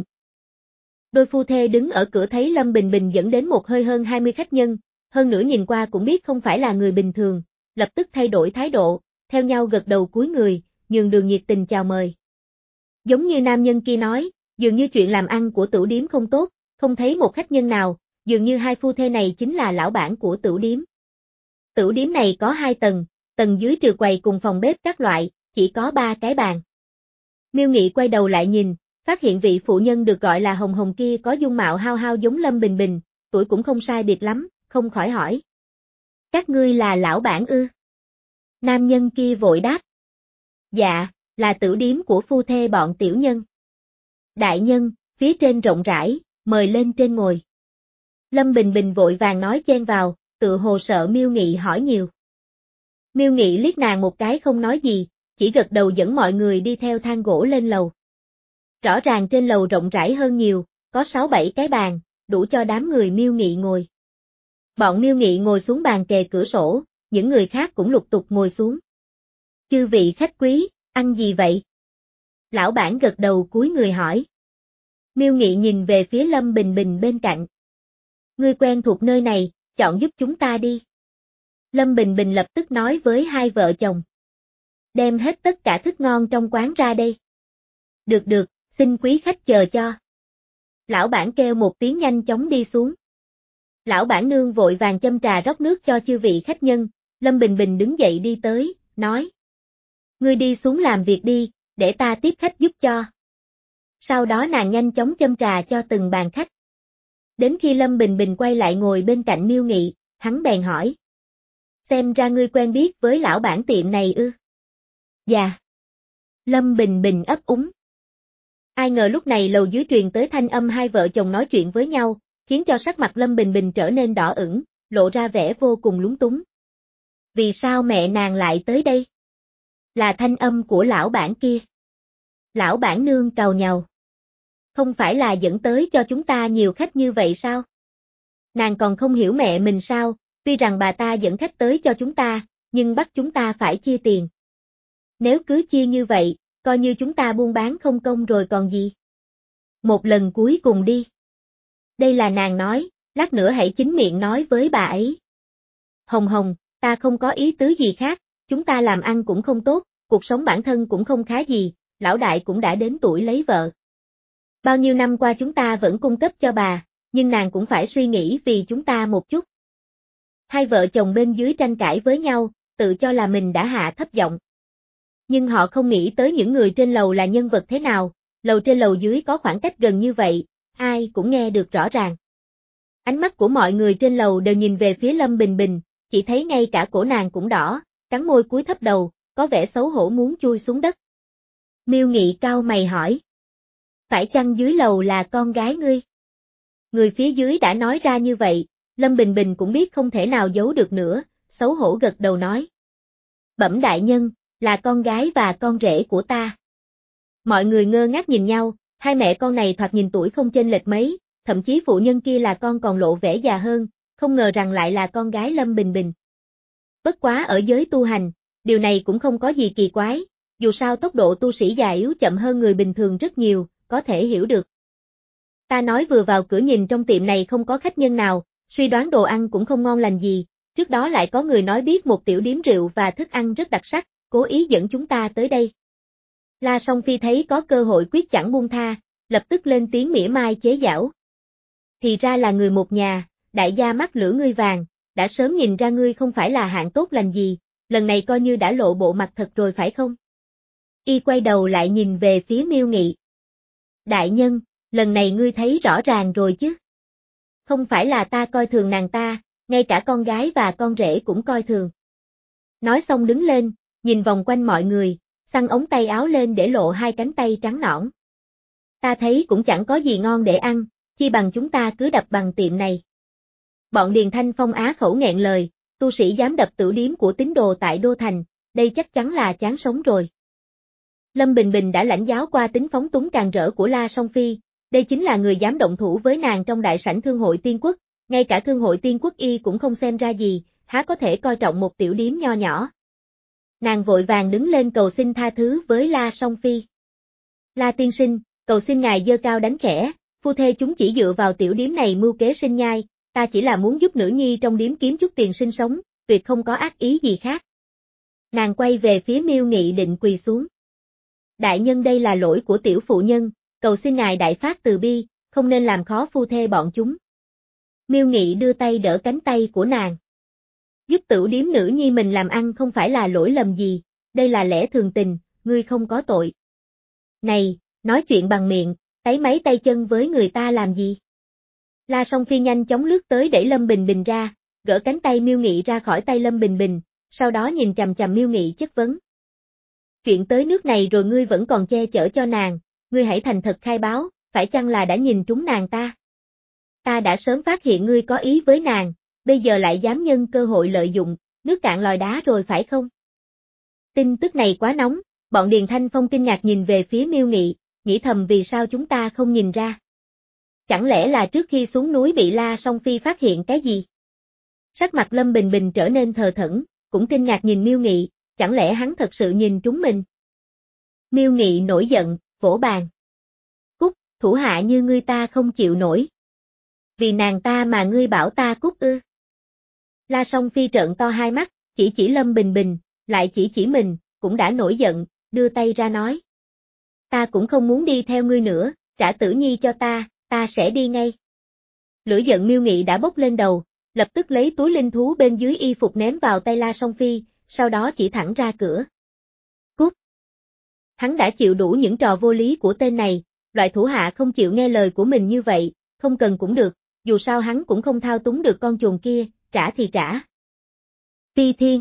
Đôi phu thê đứng ở cửa thấy Lâm Bình Bình dẫn đến một hơi hơn hai mươi khách nhân, hơn nữa nhìn qua cũng biết không phải là người bình thường, lập tức thay đổi thái độ, theo nhau gật đầu cúi người, nhường đường nhiệt tình chào mời. Giống như nam nhân kia nói, dường như chuyện làm ăn của tửu điếm không tốt, không thấy một khách nhân nào, dường như hai phu thê này chính là lão bản của tửu điếm. Tửu điếm này có hai tầng, tầng dưới trừ quầy cùng phòng bếp các loại, chỉ có ba cái bàn. Miêu Nghị quay đầu lại nhìn, phát hiện vị phụ nhân được gọi là Hồng Hồng kia có dung mạo hao hao giống Lâm Bình Bình, tuổi cũng không sai biệt lắm, không khỏi hỏi. Các ngươi là lão bản ư? Nam nhân kia vội đáp. Dạ, là tửu điếm của phu thê bọn tiểu nhân. Đại nhân, phía trên rộng rãi, mời lên trên ngồi. Lâm Bình Bình vội vàng nói chen vào, tự hồ sợ Miêu Nghị hỏi nhiều. Miêu Nghị liếc nàng một cái không nói gì, chỉ gật đầu dẫn mọi người đi theo thang gỗ lên lầu. Rõ ràng trên lầu rộng rãi hơn nhiều, có sáu bảy cái bàn, đủ cho đám người Miêu Nghị ngồi. Bọn Miêu Nghị ngồi xuống bàn kề cửa sổ, những người khác cũng lục tục ngồi xuống. Chư vị khách quý, ăn gì vậy? Lão bản gật đầu cúi người hỏi. Miêu Nghị nhìn về phía Lâm Bình Bình bên cạnh. Ngươi quen thuộc nơi này, chọn giúp chúng ta đi. Lâm Bình Bình lập tức nói với hai vợ chồng. Đem hết tất cả thức ngon trong quán ra đây. Được được, xin quý khách chờ cho. Lão bản kêu một tiếng nhanh chóng đi xuống. Lão bản nương vội vàng châm trà rót nước cho chư vị khách nhân, Lâm Bình Bình đứng dậy đi tới, nói. Ngươi đi xuống làm việc đi, để ta tiếp khách giúp cho. Sau đó nàng nhanh chóng châm trà cho từng bàn khách. Đến khi Lâm Bình Bình quay lại ngồi bên cạnh Miêu Nghị, hắn bèn hỏi. Xem ra ngươi quen biết với lão bản tiệm này ư? Dạ. Lâm Bình Bình ấp úng. Ai ngờ lúc này lầu dưới truyền tới thanh âm hai vợ chồng nói chuyện với nhau, khiến cho sắc mặt Lâm Bình Bình trở nên đỏ ửng, lộ ra vẻ vô cùng lúng túng. Vì sao mẹ nàng lại tới đây? Là thanh âm của lão bản kia. Lão bản nương càu nhàu. Không phải là dẫn tới cho chúng ta nhiều khách như vậy sao? Nàng còn không hiểu mẹ mình sao, tuy rằng bà ta dẫn khách tới cho chúng ta, nhưng bắt chúng ta phải chia tiền. Nếu cứ chia như vậy, coi như chúng ta buôn bán không công rồi còn gì. Một lần cuối cùng đi. Đây là nàng nói, Lát nữa hãy chính miệng nói với bà ấy. Hồng Hồng, ta không có ý tứ gì khác, chúng ta làm ăn cũng không tốt, cuộc sống bản thân cũng không khá gì, lão đại cũng đã đến tuổi lấy vợ. Bao nhiêu năm qua chúng ta vẫn cung cấp cho bà, nhưng nàng cũng phải suy nghĩ vì chúng ta một chút. Hai vợ chồng bên dưới tranh cãi với nhau, tự cho là mình đã hạ thấp giọng. Nhưng họ không nghĩ tới những người trên lầu là nhân vật thế nào, lầu trên lầu dưới có khoảng cách gần như vậy, ai cũng nghe được rõ ràng. Ánh mắt của mọi người trên lầu đều nhìn về phía Lâm Bình Bình, chỉ thấy ngay cả cổ nàng cũng đỏ, cắn môi cúi thấp đầu, có vẻ xấu hổ muốn chui xuống đất. Miêu Nghị cau mày hỏi. Phải chăng dưới lầu là con gái ngươi? Người phía dưới đã nói ra như vậy, Lâm Bình Bình cũng biết không thể nào giấu được nữa, xấu hổ gật đầu nói. Bẩm đại nhân, là con gái và con rể của ta. Mọi người ngơ ngác nhìn nhau, hai mẹ con này thoạt nhìn tuổi không chênh lệch mấy, thậm chí phụ nhân kia là con còn lộ vẻ già hơn, không ngờ rằng lại là con gái Lâm Bình Bình. Bất quá ở giới tu hành, điều này cũng không có gì kỳ quái, dù sao tốc độ tu sĩ già yếu chậm hơn người bình thường rất nhiều, có thể hiểu được. Ta nói vừa vào cửa nhìn trong tiệm này không có khách nhân nào, suy đoán đồ ăn cũng không ngon lành gì, trước đó lại có người nói biết một tiểu điếm rượu và thức ăn rất đặc sắc, cố ý dẫn chúng ta tới đây. La Song Phi thấy có cơ hội quyết chẳng buông tha, lập tức lên tiếng mỉa mai chế giễu. Thì ra là người một nhà, đại gia mắt lửa ngươi vàng, đã sớm nhìn ra ngươi không phải là hạng tốt lành gì, lần này coi như đã lộ bộ mặt thật rồi phải không? Y quay đầu lại nhìn về phía Miêu Nghị. Đại nhân, lần này ngươi thấy rõ ràng rồi chứ? Không phải là ta coi thường nàng ta, ngay cả con gái và con rể cũng coi thường. Nói xong đứng lên, nhìn vòng quanh mọi người, xăng ống tay áo lên để lộ hai cánh tay trắng nõn. Ta thấy cũng chẳng có gì ngon để ăn, chi bằng chúng ta cứ đập bằng tiệm này. Bọn Điền Thanh Phong á khẩu nghẹn lời, tu sĩ dám đập tửu điếm của tín đồ tại Đô Thành, đây chắc chắn là chán sống rồi. Lâm Bình Bình đã lãnh giáo qua tính phóng túng càn rỡ của La Song Phi, đây chính là người dám động thủ với nàng trong đại sảnh Thương hội Tiên Quốc, ngay cả Thương hội Tiên Quốc y cũng không xem ra gì, há có thể coi trọng một tiểu điếm nho nhỏ. Nàng vội vàng đứng lên cầu xin tha thứ với La Song Phi. La tiên sinh, cầu xin ngài giơ cao đánh khẽ, phu thê chúng chỉ dựa vào tiểu điếm này mưu kế sinh nhai, ta chỉ là muốn giúp nữ nhi trong điếm kiếm chút tiền sinh sống, tuyệt không có ác ý gì khác. Nàng quay về phía Miêu Nghị định quỳ xuống. Đại nhân đây là lỗi của tiểu phụ nhân, cầu xin ngài đại phát từ bi, không nên làm khó phu thê bọn chúng. Miêu Nghị đưa tay đỡ cánh tay của nàng. Giúp tửu điếm nữ nhi mình làm ăn không phải là lỗi lầm gì, đây là lẽ thường tình, ngươi không có tội. Này, nói chuyện bằng miệng, táy máy tay chân với người ta làm gì? La Song Phi nhanh chóng lướt tới đẩy Lâm Bình Bình ra, gỡ cánh tay Miêu Nghị ra khỏi tay Lâm Bình Bình, sau đó nhìn chằm chằm Miêu Nghị chất vấn. Chuyện tới nước này rồi ngươi vẫn còn che chở cho nàng, ngươi hãy thành thật khai báo, phải chăng là đã nhìn trúng nàng ta? Ta đã sớm phát hiện ngươi có ý với nàng, bây giờ lại dám nhân cơ hội lợi dụng, nước cạn lòi đá rồi phải không? Tin tức này quá nóng, bọn Điền Thanh Phong kinh ngạc nhìn về phía Miêu Nghị, nghĩ thầm vì sao chúng ta không nhìn ra. Chẳng lẽ là trước khi xuống núi bị La Song Phi phát hiện cái gì? Sắc mặt Lâm Bình Bình trở nên thờ thẫn, cũng kinh ngạc nhìn Miêu Nghị, chẳng lẽ hắn thật sự nhìn trúng mình? Miêu Nghị nổi giận, vỗ bàn. Cút, thủ hạ như ngươi ta không chịu nổi. Vì nàng ta mà ngươi bảo ta cút ư? La Song Phi trợn to hai mắt, chỉ chỉ Lâm Bình Bình, lại chỉ chỉ mình, cũng đã nổi giận, đưa tay ra nói. Ta cũng không muốn đi theo ngươi nữa, trả Tử Nhi cho ta, ta sẽ đi ngay. Lửa giận Miêu Nghị đã bốc lên đầu, lập tức lấy túi linh thú bên dưới y phục ném vào tay La Song Phi, sau đó chỉ thẳng ra cửa. Cút! Hắn đã chịu đủ những trò vô lý của tên này, loại thủ hạ không chịu nghe lời của mình như vậy, không cần cũng được, dù sao hắn cũng không thao túng được con chuồn kia, trả thì trả. Phi Thiên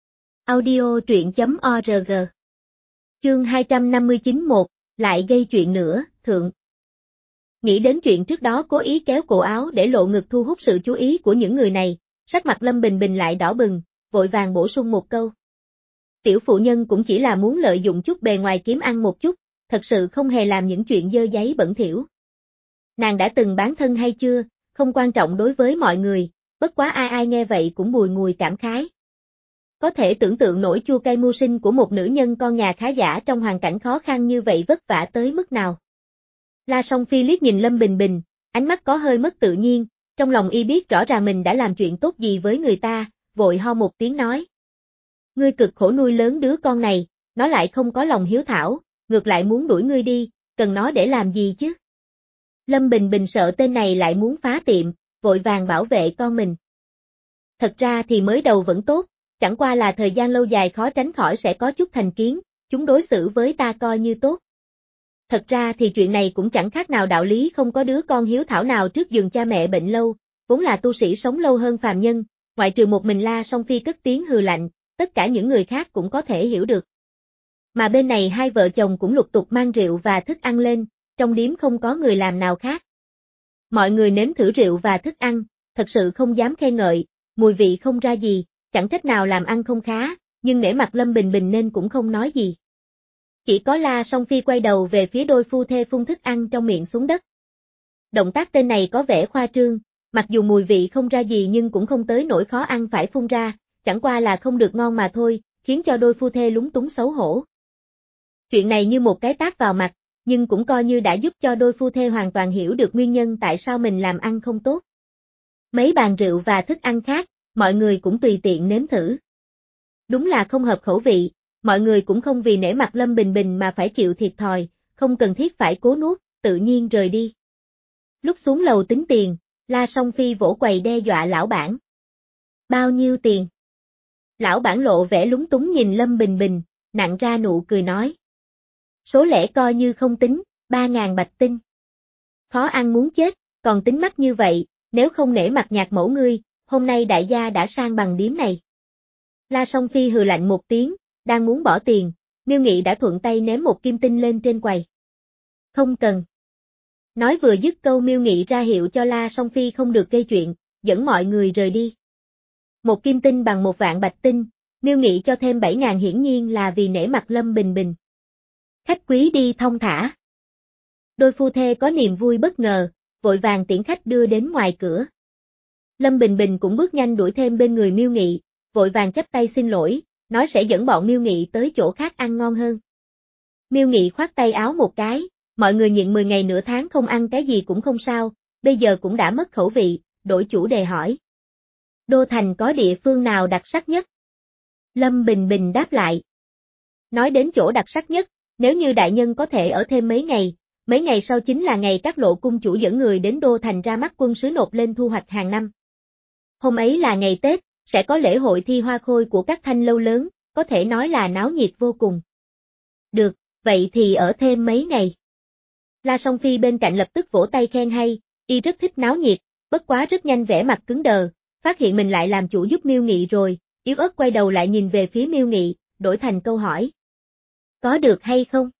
Audio truyện.org Chương hai trăm năm mươi chín một, lại gây chuyện nữa, thượng. Nghĩ đến chuyện trước đó cố ý kéo cổ áo để lộ ngực thu hút sự chú ý của những người này, sắc mặt Lâm Bình Bình lại đỏ bừng, vội vàng bổ sung một câu. Tiểu phụ nhân cũng chỉ là muốn lợi dụng chút bề ngoài kiếm ăn một chút, thật sự không hề làm những chuyện dơ giấy bẩn thỉu. Nàng đã từng bán thân hay chưa, không quan trọng đối với mọi người, bất quá ai ai nghe vậy cũng bùi ngùi cảm khái. Có thể tưởng tượng nổi chua cay mưu sinh của một nữ nhân con nhà khá giả trong hoàn cảnh khó khăn như vậy vất vả tới mức nào. La Song Phi liếc nhìn Lâm Bình Bình, ánh mắt có hơi mất tự nhiên, Trong lòng y biết rõ ràng mình đã làm chuyện tốt gì với người ta, vội ho một tiếng nói. Ngươi cực khổ nuôi lớn đứa con này, nó lại không có lòng hiếu thảo, ngược lại muốn đuổi ngươi đi, cần nó để làm gì chứ? Lâm Bình Bình sợ tên này lại muốn phá tiệm, vội vàng bảo vệ con mình. Thật ra thì mới đầu vẫn tốt, chẳng qua là thời gian lâu dài khó tránh khỏi sẽ có chút thành kiến, chúng đối xử với ta coi như tốt. Thật ra thì chuyện này cũng chẳng khác nào đạo lý không có đứa con hiếu thảo nào trước giường cha mẹ bệnh lâu, vốn là tu sĩ sống lâu hơn phàm nhân, ngoại trừ một mình La Song Phi cất tiếng hừ lạnh, tất cả những người khác cũng có thể hiểu được. Mà bên này hai vợ chồng cũng lục tục mang rượu và thức ăn lên, trong điếm không có người làm nào khác. Mọi người nếm thử rượu và thức ăn, thật sự không dám khen ngợi, mùi vị không ra gì, chẳng trách nào làm ăn không khá, nhưng nể mặt Lâm Bình Bình nên cũng không nói gì. Chỉ có La Song Phi quay đầu về phía đôi phu thê phun thức ăn trong miệng xuống đất. Động tác tên này có vẻ khoa trương, mặc dù mùi vị không ra gì nhưng cũng không tới nỗi khó ăn phải phun ra, chẳng qua là không được ngon mà thôi, khiến cho đôi phu thê lúng túng xấu hổ. Chuyện này như một cái tát vào mặt, nhưng cũng coi như đã giúp cho đôi phu thê hoàn toàn hiểu được nguyên nhân tại sao mình làm ăn không tốt. Mấy bàn rượu và thức ăn khác, mọi người cũng tùy tiện nếm thử. Đúng là không hợp khẩu vị, mọi người cũng không vì nể mặt Lâm Bình Bình mà phải chịu thiệt thòi, không cần thiết phải cố nuốt, tự nhiên rời đi. Lúc xuống lầu tính tiền, La Song Phi vỗ quầy đe dọa lão bản. Bao nhiêu tiền? Lão bản lộ vẻ lúng túng nhìn Lâm Bình Bình, nặn ra nụ cười nói. Số lẻ coi như không tính, ba ngàn bạch tinh. Khó ăn muốn chết, còn tính mắc như vậy, nếu không nể mặt nhạc mẫu ngươi, hôm nay đại gia đã sang bằng điếm này. La Song Phi hừ lạnh một tiếng, đang muốn bỏ tiền, Miêu Nghị đã thuận tay ném một kim tinh lên trên quầy. Không cần. Nói vừa dứt câu Miêu Nghị ra hiệu cho La Song Phi không được gây chuyện, dẫn mọi người rời đi. Một kim tinh bằng một vạn bạch tinh, Miêu Nghị cho thêm bảy ngàn hiển nhiên là vì nể mặt Lâm Bình Bình. Khách quý đi thong thả. Đôi phu thê có niềm vui bất ngờ, vội vàng tiễn khách đưa đến ngoài cửa. Lâm Bình Bình cũng bước nhanh đuổi thêm bên người Miêu Nghị, vội vàng chắp tay xin lỗi, nói sẽ dẫn bọn Miêu Nghị tới chỗ khác ăn ngon hơn. Miêu Nghị khoát tay áo một cái, mọi người nhịn mười ngày nửa tháng không ăn cái gì cũng không sao, bây giờ cũng đã mất khẩu vị, đổi chủ đề hỏi. Đô thành có địa phương nào đặc sắc nhất? Lâm Bình Bình đáp lại. Nói đến chỗ đặc sắc nhất, nếu như đại nhân có thể ở thêm mấy ngày, mấy ngày sau chính là ngày các lộ cung chủ dẫn người đến đô thành ra mắt quân sứ nộp lên thu hoạch hàng năm. Hôm ấy là ngày Tết, sẽ có lễ hội thi hoa khôi của các thanh lâu lớn, có thể nói là náo nhiệt vô cùng. Được, vậy thì ở thêm mấy ngày. La Song Phi bên cạnh lập tức vỗ tay khen hay, y rất thích náo nhiệt, bất quá rất nhanh vẻ mặt cứng đờ, phát hiện mình lại làm chủ giúp Miêu Nghị rồi, yếu ớt quay đầu lại nhìn về phía Miêu Nghị, đổi thành câu hỏi. Có được hay không?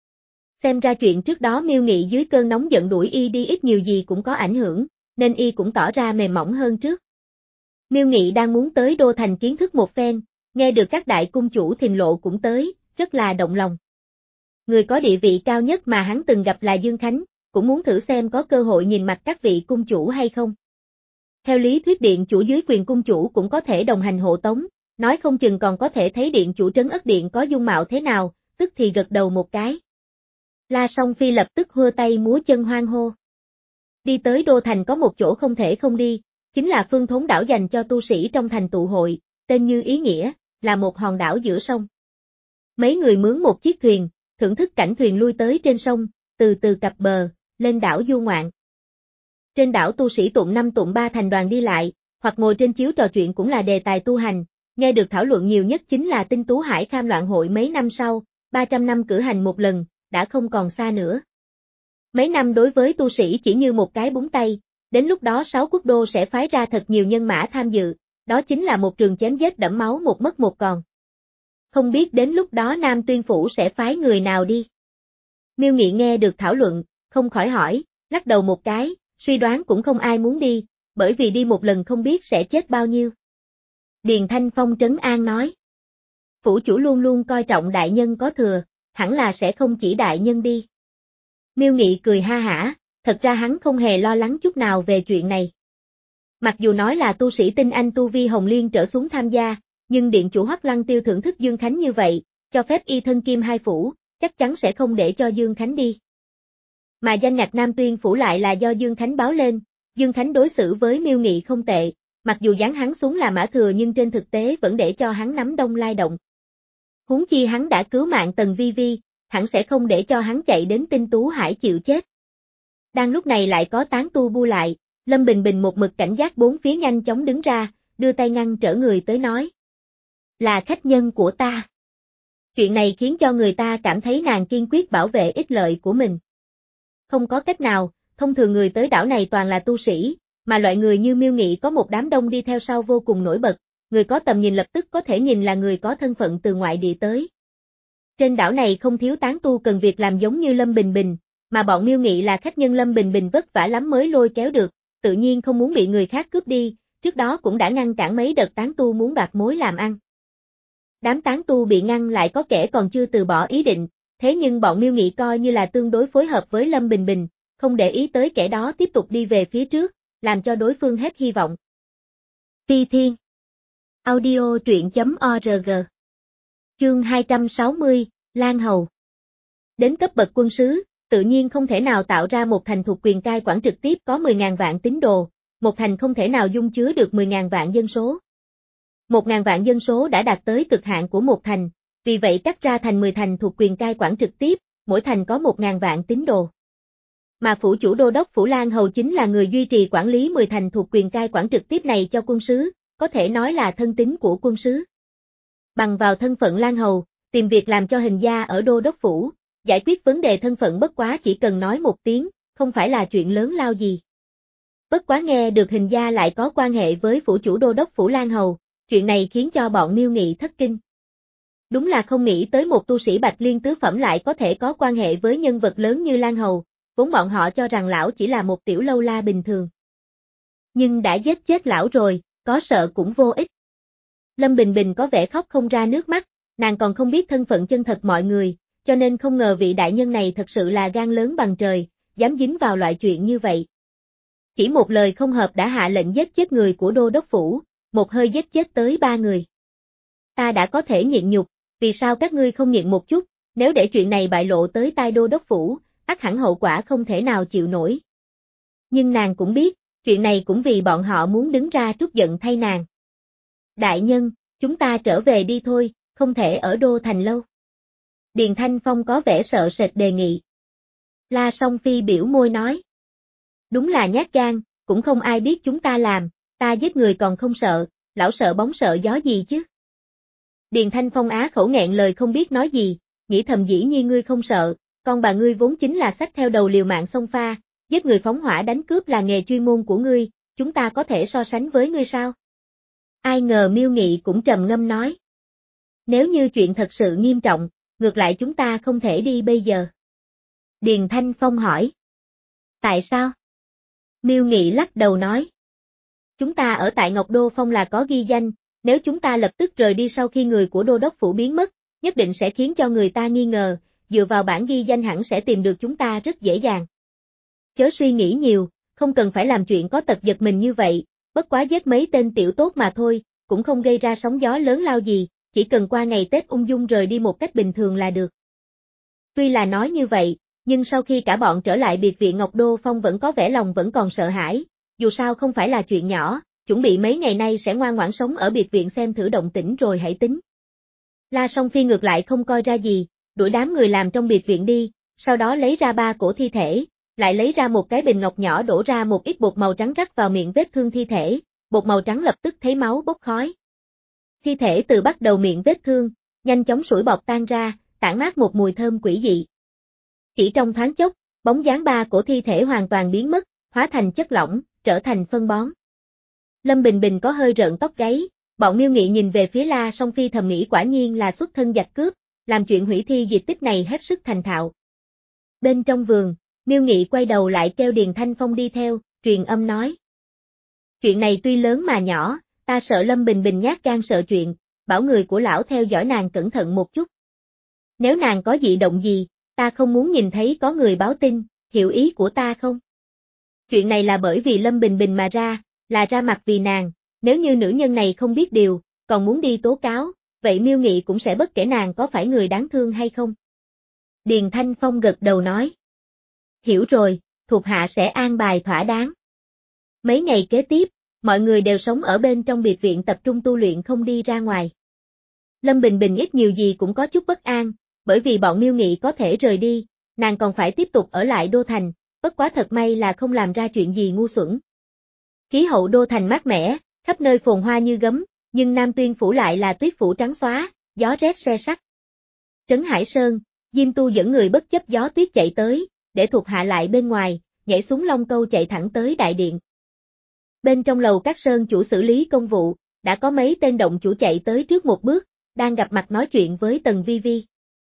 Xem ra chuyện trước đó Miêu Nghị dưới cơn nóng giận đuổi y đi ít nhiều gì cũng có ảnh hưởng, nên y cũng tỏ ra mềm mỏng hơn trước. Miêu Nghị đang muốn tới đô thành kiến thức một phen, nghe được các đại cung chủ Thìn Lộ cũng tới, rất là động lòng. Người có địa vị cao nhất mà hắn từng gặp là Dương Khánh, cũng muốn thử xem có cơ hội nhìn mặt các vị cung chủ hay không. Theo lý thuyết điện chủ dưới quyền cung chủ cũng có thể đồng hành hộ tống, nói không chừng còn có thể thấy điện chủ Trấn Ất Điện có dung mạo thế nào, tức thì gật đầu một cái. La Song Phi lập tức hưa tay múa chân hoan hô. Đi tới đô thành có một chỗ không thể không đi, chính là Phương Thốn đảo dành cho tu sĩ trong thành tụ hội, tên như ý nghĩa, là một hòn đảo giữa sông. Mấy người mướn một chiếc thuyền, thưởng thức cảnh thuyền lui tới trên sông, từ từ cập bờ, lên đảo du ngoạn. Trên đảo tu sĩ tụng năm tụng ba thành đoàn đi lại, hoặc ngồi trên chiếu trò chuyện cũng là đề tài tu hành, nghe được thảo luận nhiều nhất chính là Tinh Tú Hải Kham loạn hội mấy năm sau, ba trăm năm cử hành một lần, đã không còn xa nữa. Mấy năm đối với tu sĩ chỉ như một cái búng tay, đến lúc đó sáu quốc đô sẽ phái ra thật nhiều nhân mã tham dự, đó chính là một trường chém giết đẫm máu một mất một còn. Không biết đến lúc đó Nam Tuyên Phủ sẽ phái người nào đi. Miêu Nghị nghe được thảo luận, không khỏi hỏi, lắc đầu một cái, suy đoán cũng không ai muốn đi, bởi vì đi một lần không biết sẽ chết bao nhiêu. Điền Thanh Phong trấn an nói. Phủ chủ luôn luôn coi trọng đại nhân có thừa, hẳn là sẽ không chỉ đại nhân đi. Miêu Nghị cười ha hả, thật ra hắn không hề lo lắng chút nào về chuyện này. Mặc dù nói là tu sĩ tinh anh tu vi Hồng Liên trở xuống tham gia, nhưng điện chủ Hoắc Lăng Tiêu thưởng thức Dương Khánh như vậy, cho phép y thân kim hai phủ, chắc chắn sẽ không để cho Dương Khánh đi. Mà danh ngạch Nam Tuyên Phủ lại là do Dương Khánh báo lên, Dương Khánh đối xử với Miêu Nghị không tệ, mặc dù dán hắn xuống là mã thừa nhưng trên thực tế vẫn để cho hắn nắm đông lai động. Huống chi hắn đã cứu mạng Tần Vi Vi, hẳn sẽ không để cho hắn chạy đến Tinh Tú Hải chịu chết. Đang lúc này lại có tán tu bu lại, Lâm Bình Bình một mực cảnh giác bốn phía nhanh chóng đứng ra, đưa tay ngăn trở người tới nói. Là khách nhân của ta. Chuyện này khiến cho người ta cảm thấy nàng kiên quyết bảo vệ ích lợi của mình. Không có cách nào, thông thường người tới đảo này toàn là tu sĩ, mà loại người như Miêu Nghị có một đám đông đi theo sau vô cùng nổi bật, người có tầm nhìn lập tức có thể nhìn là người có thân phận từ ngoại địa tới. Trên đảo này không thiếu tán tu cần việc làm giống như Lâm Bình Bình, mà bọn Miêu Nghị là khách nhân Lâm Bình Bình vất vả lắm mới lôi kéo được, tự nhiên không muốn bị người khác cướp đi, trước đó cũng đã ngăn cản mấy đợt tán tu muốn đoạt mối làm ăn. Đám tán tu bị ngăn lại có kẻ còn chưa từ bỏ ý định, thế nhưng bọn Miêu Nghị coi như là tương đối phối hợp với Lâm Bình Bình, không để ý tới kẻ đó tiếp tục đi về phía trước, làm cho đối phương hết hy vọng. Phi Thiên Audio truyện chấm org Chương hai trăm sáu mươi, Lan Hầu. Đến cấp bậc quân sứ, tự nhiên không thể nào tạo ra một thành thuộc quyền cai quản trực tiếp có mười nghìn vạn tín đồ, một thành không thể nào dung chứa được mười nghìn vạn dân số. một nghìn vạn dân số đã đạt tới cực hạn của một thành, vì vậy cắt ra thành mười thành thuộc quyền cai quản trực tiếp, mỗi thành có một nghìn vạn tín đồ. Mà phủ chủ đô đốc phủ Lan Hầu chính là người duy trì quản lý mười thành thuộc quyền cai quản trực tiếp này cho quân sứ, có thể nói là thân tín của quân sứ. Bằng vào thân phận Lan Hầu, tìm việc làm cho hình gia ở đô đốc phủ, giải quyết vấn đề thân phận bất quá chỉ cần nói một tiếng, không phải là chuyện lớn lao gì. Bất quá nghe được hình gia lại có quan hệ với phủ chủ đô đốc phủ Lan Hầu, chuyện này khiến cho bọn Miêu Nghị thất kinh. Đúng là không nghĩ tới một tu sĩ Bạch Liên tứ phẩm lại có thể có quan hệ với nhân vật lớn như Lan Hầu, vốn bọn họ cho rằng lão chỉ là một tiểu lâu la bình thường. Nhưng đã giết chết lão rồi, có sợ cũng vô ích. Lâm Bình Bình có vẻ khóc không ra nước mắt, nàng còn không biết thân phận chân thật mọi người, cho nên không ngờ vị đại nhân này thật sự là gan lớn bằng trời, dám dính vào loại chuyện như vậy. Chỉ một lời không hợp đã hạ lệnh giết chết người của đô đốc phủ, một hơi giết chết tới ba người. Ta đã có thể nhịn nhục, vì sao các ngươi không nhịn một chút, nếu để chuyện này bại lộ tới tai đô đốc phủ, ắt hẳn hậu quả không thể nào chịu nổi. Nhưng nàng cũng biết, chuyện này cũng vì bọn họ muốn đứng ra trút giận thay nàng. Đại nhân, chúng ta trở về đi thôi, không thể ở đô thành lâu. Điền Thanh Phong có vẻ sợ sệt đề nghị. La Song Phi biểu môi nói. Đúng là nhát gan, cũng không ai biết chúng ta làm, ta giết người còn không sợ, lão sợ bóng sợ gió gì chứ. Điền Thanh Phong á khẩu nghẹn lời không biết nói gì, nghĩ thầm dĩ nhiên ngươi không sợ, con bà ngươi vốn chính là xách theo đầu liều mạng xông pha, giết người phóng hỏa đánh cướp là nghề chuyên môn của ngươi, chúng ta có thể so sánh với ngươi sao? Ai ngờ Miêu Nghị cũng trầm ngâm nói. Nếu như chuyện thật sự nghiêm trọng, ngược lại chúng ta không thể đi bây giờ. Điền Thanh Phong hỏi. Tại sao? Miêu Nghị lắc đầu nói. Chúng ta ở tại Ngọc Đô Phong là có ghi danh, nếu chúng ta lập tức rời đi sau khi người của đô đốc phủ biến mất, nhất định sẽ khiến cho người ta nghi ngờ, dựa vào bản ghi danh hẳn sẽ tìm được chúng ta rất dễ dàng. Chớ suy nghĩ nhiều, không cần phải làm chuyện có tật giật mình như vậy, bất quá giết mấy tên tiểu tốt mà thôi, cũng không gây ra sóng gió lớn lao gì, chỉ cần qua ngày Tết ung dung rời đi một cách bình thường là được. Tuy là nói như vậy, nhưng sau khi cả bọn trở lại biệt viện Ngọc Đô Phong vẫn có vẻ lòng vẫn còn sợ hãi, dù sao không phải là chuyện nhỏ, chuẩn bị mấy ngày nay sẽ ngoan ngoãn sống ở biệt viện xem thử động tĩnh rồi hãy tính. La Song Phi ngược lại không coi ra gì, đuổi đám người làm trong biệt viện đi, sau đó lấy ra ba cổ thi thể, lại lấy ra một cái bình ngọc nhỏ đổ ra một ít bột màu trắng rắc vào miệng vết thương thi thể, bột màu trắng lập tức thấy máu bốc khói. Thi thể từ bắt đầu miệng vết thương, nhanh chóng sủi bọt tan ra, tản mát một mùi thơm quỷ dị. Chỉ trong thoáng chốc, bóng dáng ba cổ thi thể hoàn toàn biến mất, hóa thành chất lỏng, trở thành phân bón. Lâm Bình Bình có hơi rợn tóc gáy, bọn Miêu Nghị nhìn về phía La Song Phi thầm nghĩ quả nhiên là xuất thân giặc cướp, làm chuyện hủy thi diệt tích này hết sức thành thạo. Bên trong vườn, Miêu Nghị quay đầu lại kêu Điền Thanh Phong đi theo, truyền âm nói. Chuyện này tuy lớn mà nhỏ, ta sợ Lâm Bình Bình nhát gan sợ chuyện, bảo người của lão theo dõi nàng cẩn thận một chút. Nếu nàng có dị động gì, ta không muốn nhìn thấy có người báo tin, hiểu ý của ta không? Chuyện này là bởi vì Lâm Bình Bình mà ra, là ra mặt vì nàng, nếu như nữ nhân này không biết điều, còn muốn đi tố cáo, vậy Miêu Nghị cũng sẽ bất kể nàng có phải người đáng thương hay không. Điền Thanh Phong gật đầu nói. Hiểu rồi, thuộc hạ sẽ an bài thỏa đáng. Mấy ngày kế tiếp, mọi người đều sống ở bên trong biệt viện tập trung tu luyện không đi ra ngoài. Lâm Bình Bình ít nhiều gì cũng có chút bất an, bởi vì bọn Miêu Nghị có thể rời đi, nàng còn phải tiếp tục ở lại đô thành, bất quá thật may là không làm ra chuyện gì ngu xuẩn. Khí hậu đô thành mát mẻ, khắp nơi phồn hoa như gấm, nhưng Nam Tuyên phủ lại là tuyết phủ trắng xóa, gió rét se sắt. Trấn Hải Sơn, Diêm Tu dẫn người bất chấp gió tuyết chạy tới, để thuộc hạ lại bên ngoài, nhảy xuống Long Câu chạy thẳng tới đại điện. Bên trong lầu các sơn chủ xử lý công vụ, đã có mấy tên động chủ chạy tới trước một bước, đang gặp mặt nói chuyện với Tần Vi Vi.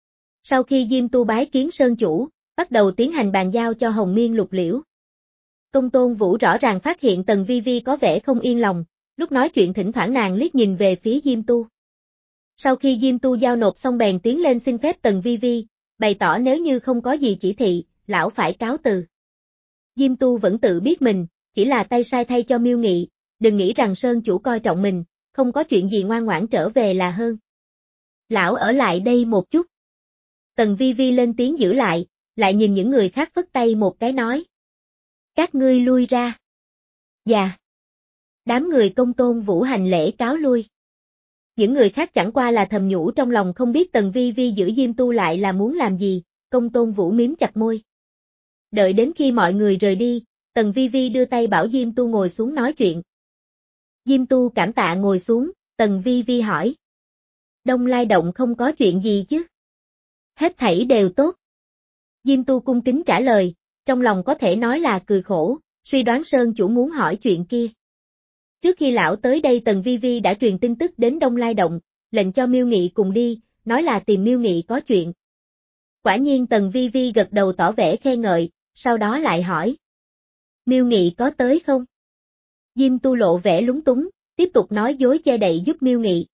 Sau khi Diêm Tu bái kiến sơn chủ, bắt đầu tiến hành bàn giao cho Hồng Miên Lục Liễu. Công Tôn Vũ rõ ràng phát hiện Tần Vi Vi có vẻ không yên lòng, lúc nói chuyện thỉnh thoảng nàng liếc nhìn về phía Diêm Tu. Sau khi Diêm Tu giao nộp xong bèn tiến lên xin phép Tần Vi Vi, bày tỏ nếu như không có gì chỉ thị, lão phải cáo từ. Diêm Tu vẫn tự biết mình, chỉ là tay sai thay cho Miêu Nghị, đừng nghĩ rằng sơn chủ coi trọng mình, không có chuyện gì ngoan ngoãn trở về là hơn. Lão ở lại đây một chút. Tần Vi Vi lên tiếng giữ lại, lại nhìn những người khác phất tay một cái nói. Các ngươi lui ra. Dạ. Đám người Công Tôn Vũ hành lễ cáo lui. Những người khác chẳng qua là thầm nhủ trong lòng không biết Tần Vi Vi giữ Diêm Tu lại là muốn làm gì, Công Tôn Vũ miếm chặt môi. Đợi đến khi mọi người rời đi, Tần Vi Vi đưa tay bảo Diêm Tu ngồi xuống nói chuyện. Diêm Tu cảm tạ ngồi xuống, Tần Vi Vi hỏi. Đông Lai Động không có chuyện gì chứ? Hết thảy đều tốt. Diêm Tu cung kính trả lời, trong lòng có thể nói là cười khổ, suy đoán sơn chủ muốn hỏi chuyện kia. Trước khi lão tới đây Tần Vi Vi đã truyền tin tức đến Đông Lai Động, lệnh cho Miêu Nghị cùng đi, nói là tìm Miêu Nghị có chuyện. Quả nhiên Tần Vi Vi gật đầu tỏ vẻ khen ngợi, sau đó lại hỏi. Miêu Nghị có tới không? Diêm Tu lộ vẻ lúng túng, tiếp tục nói dối che đậy giúp Miêu Nghị.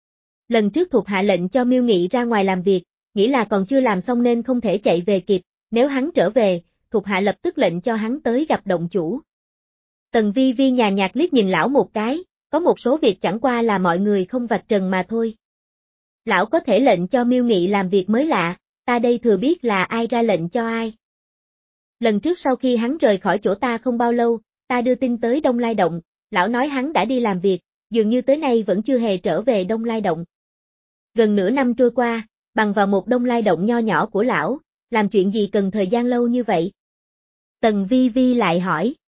Lần trước thuộc hạ lệnh cho Miêu Nghị ra ngoài làm việc, nghĩ là còn chưa làm xong nên không thể chạy về kịp, nếu hắn trở về, thuộc hạ lập tức lệnh cho hắn tới gặp động chủ. Tần Vi Vi nhàn nhạt liếc nhìn lão một cái, có một số việc chẳng qua là mọi người không vạch trần mà thôi. Lão có thể lệnh cho Miêu Nghị làm việc mới lạ, ta đây thừa biết là ai ra lệnh cho ai. Lần trước sau khi hắn rời khỏi chỗ ta không bao lâu, ta đưa tin tới Đông Lai Động, lão nói hắn đã đi làm việc, dường như tới nay vẫn chưa hề trở về Đông Lai Động. Gần nửa năm trôi qua, bằng vào một Đông Lai Động nho nhỏ của lão, làm chuyện gì cần thời gian lâu như vậy? Tần Vi Vi lại hỏi.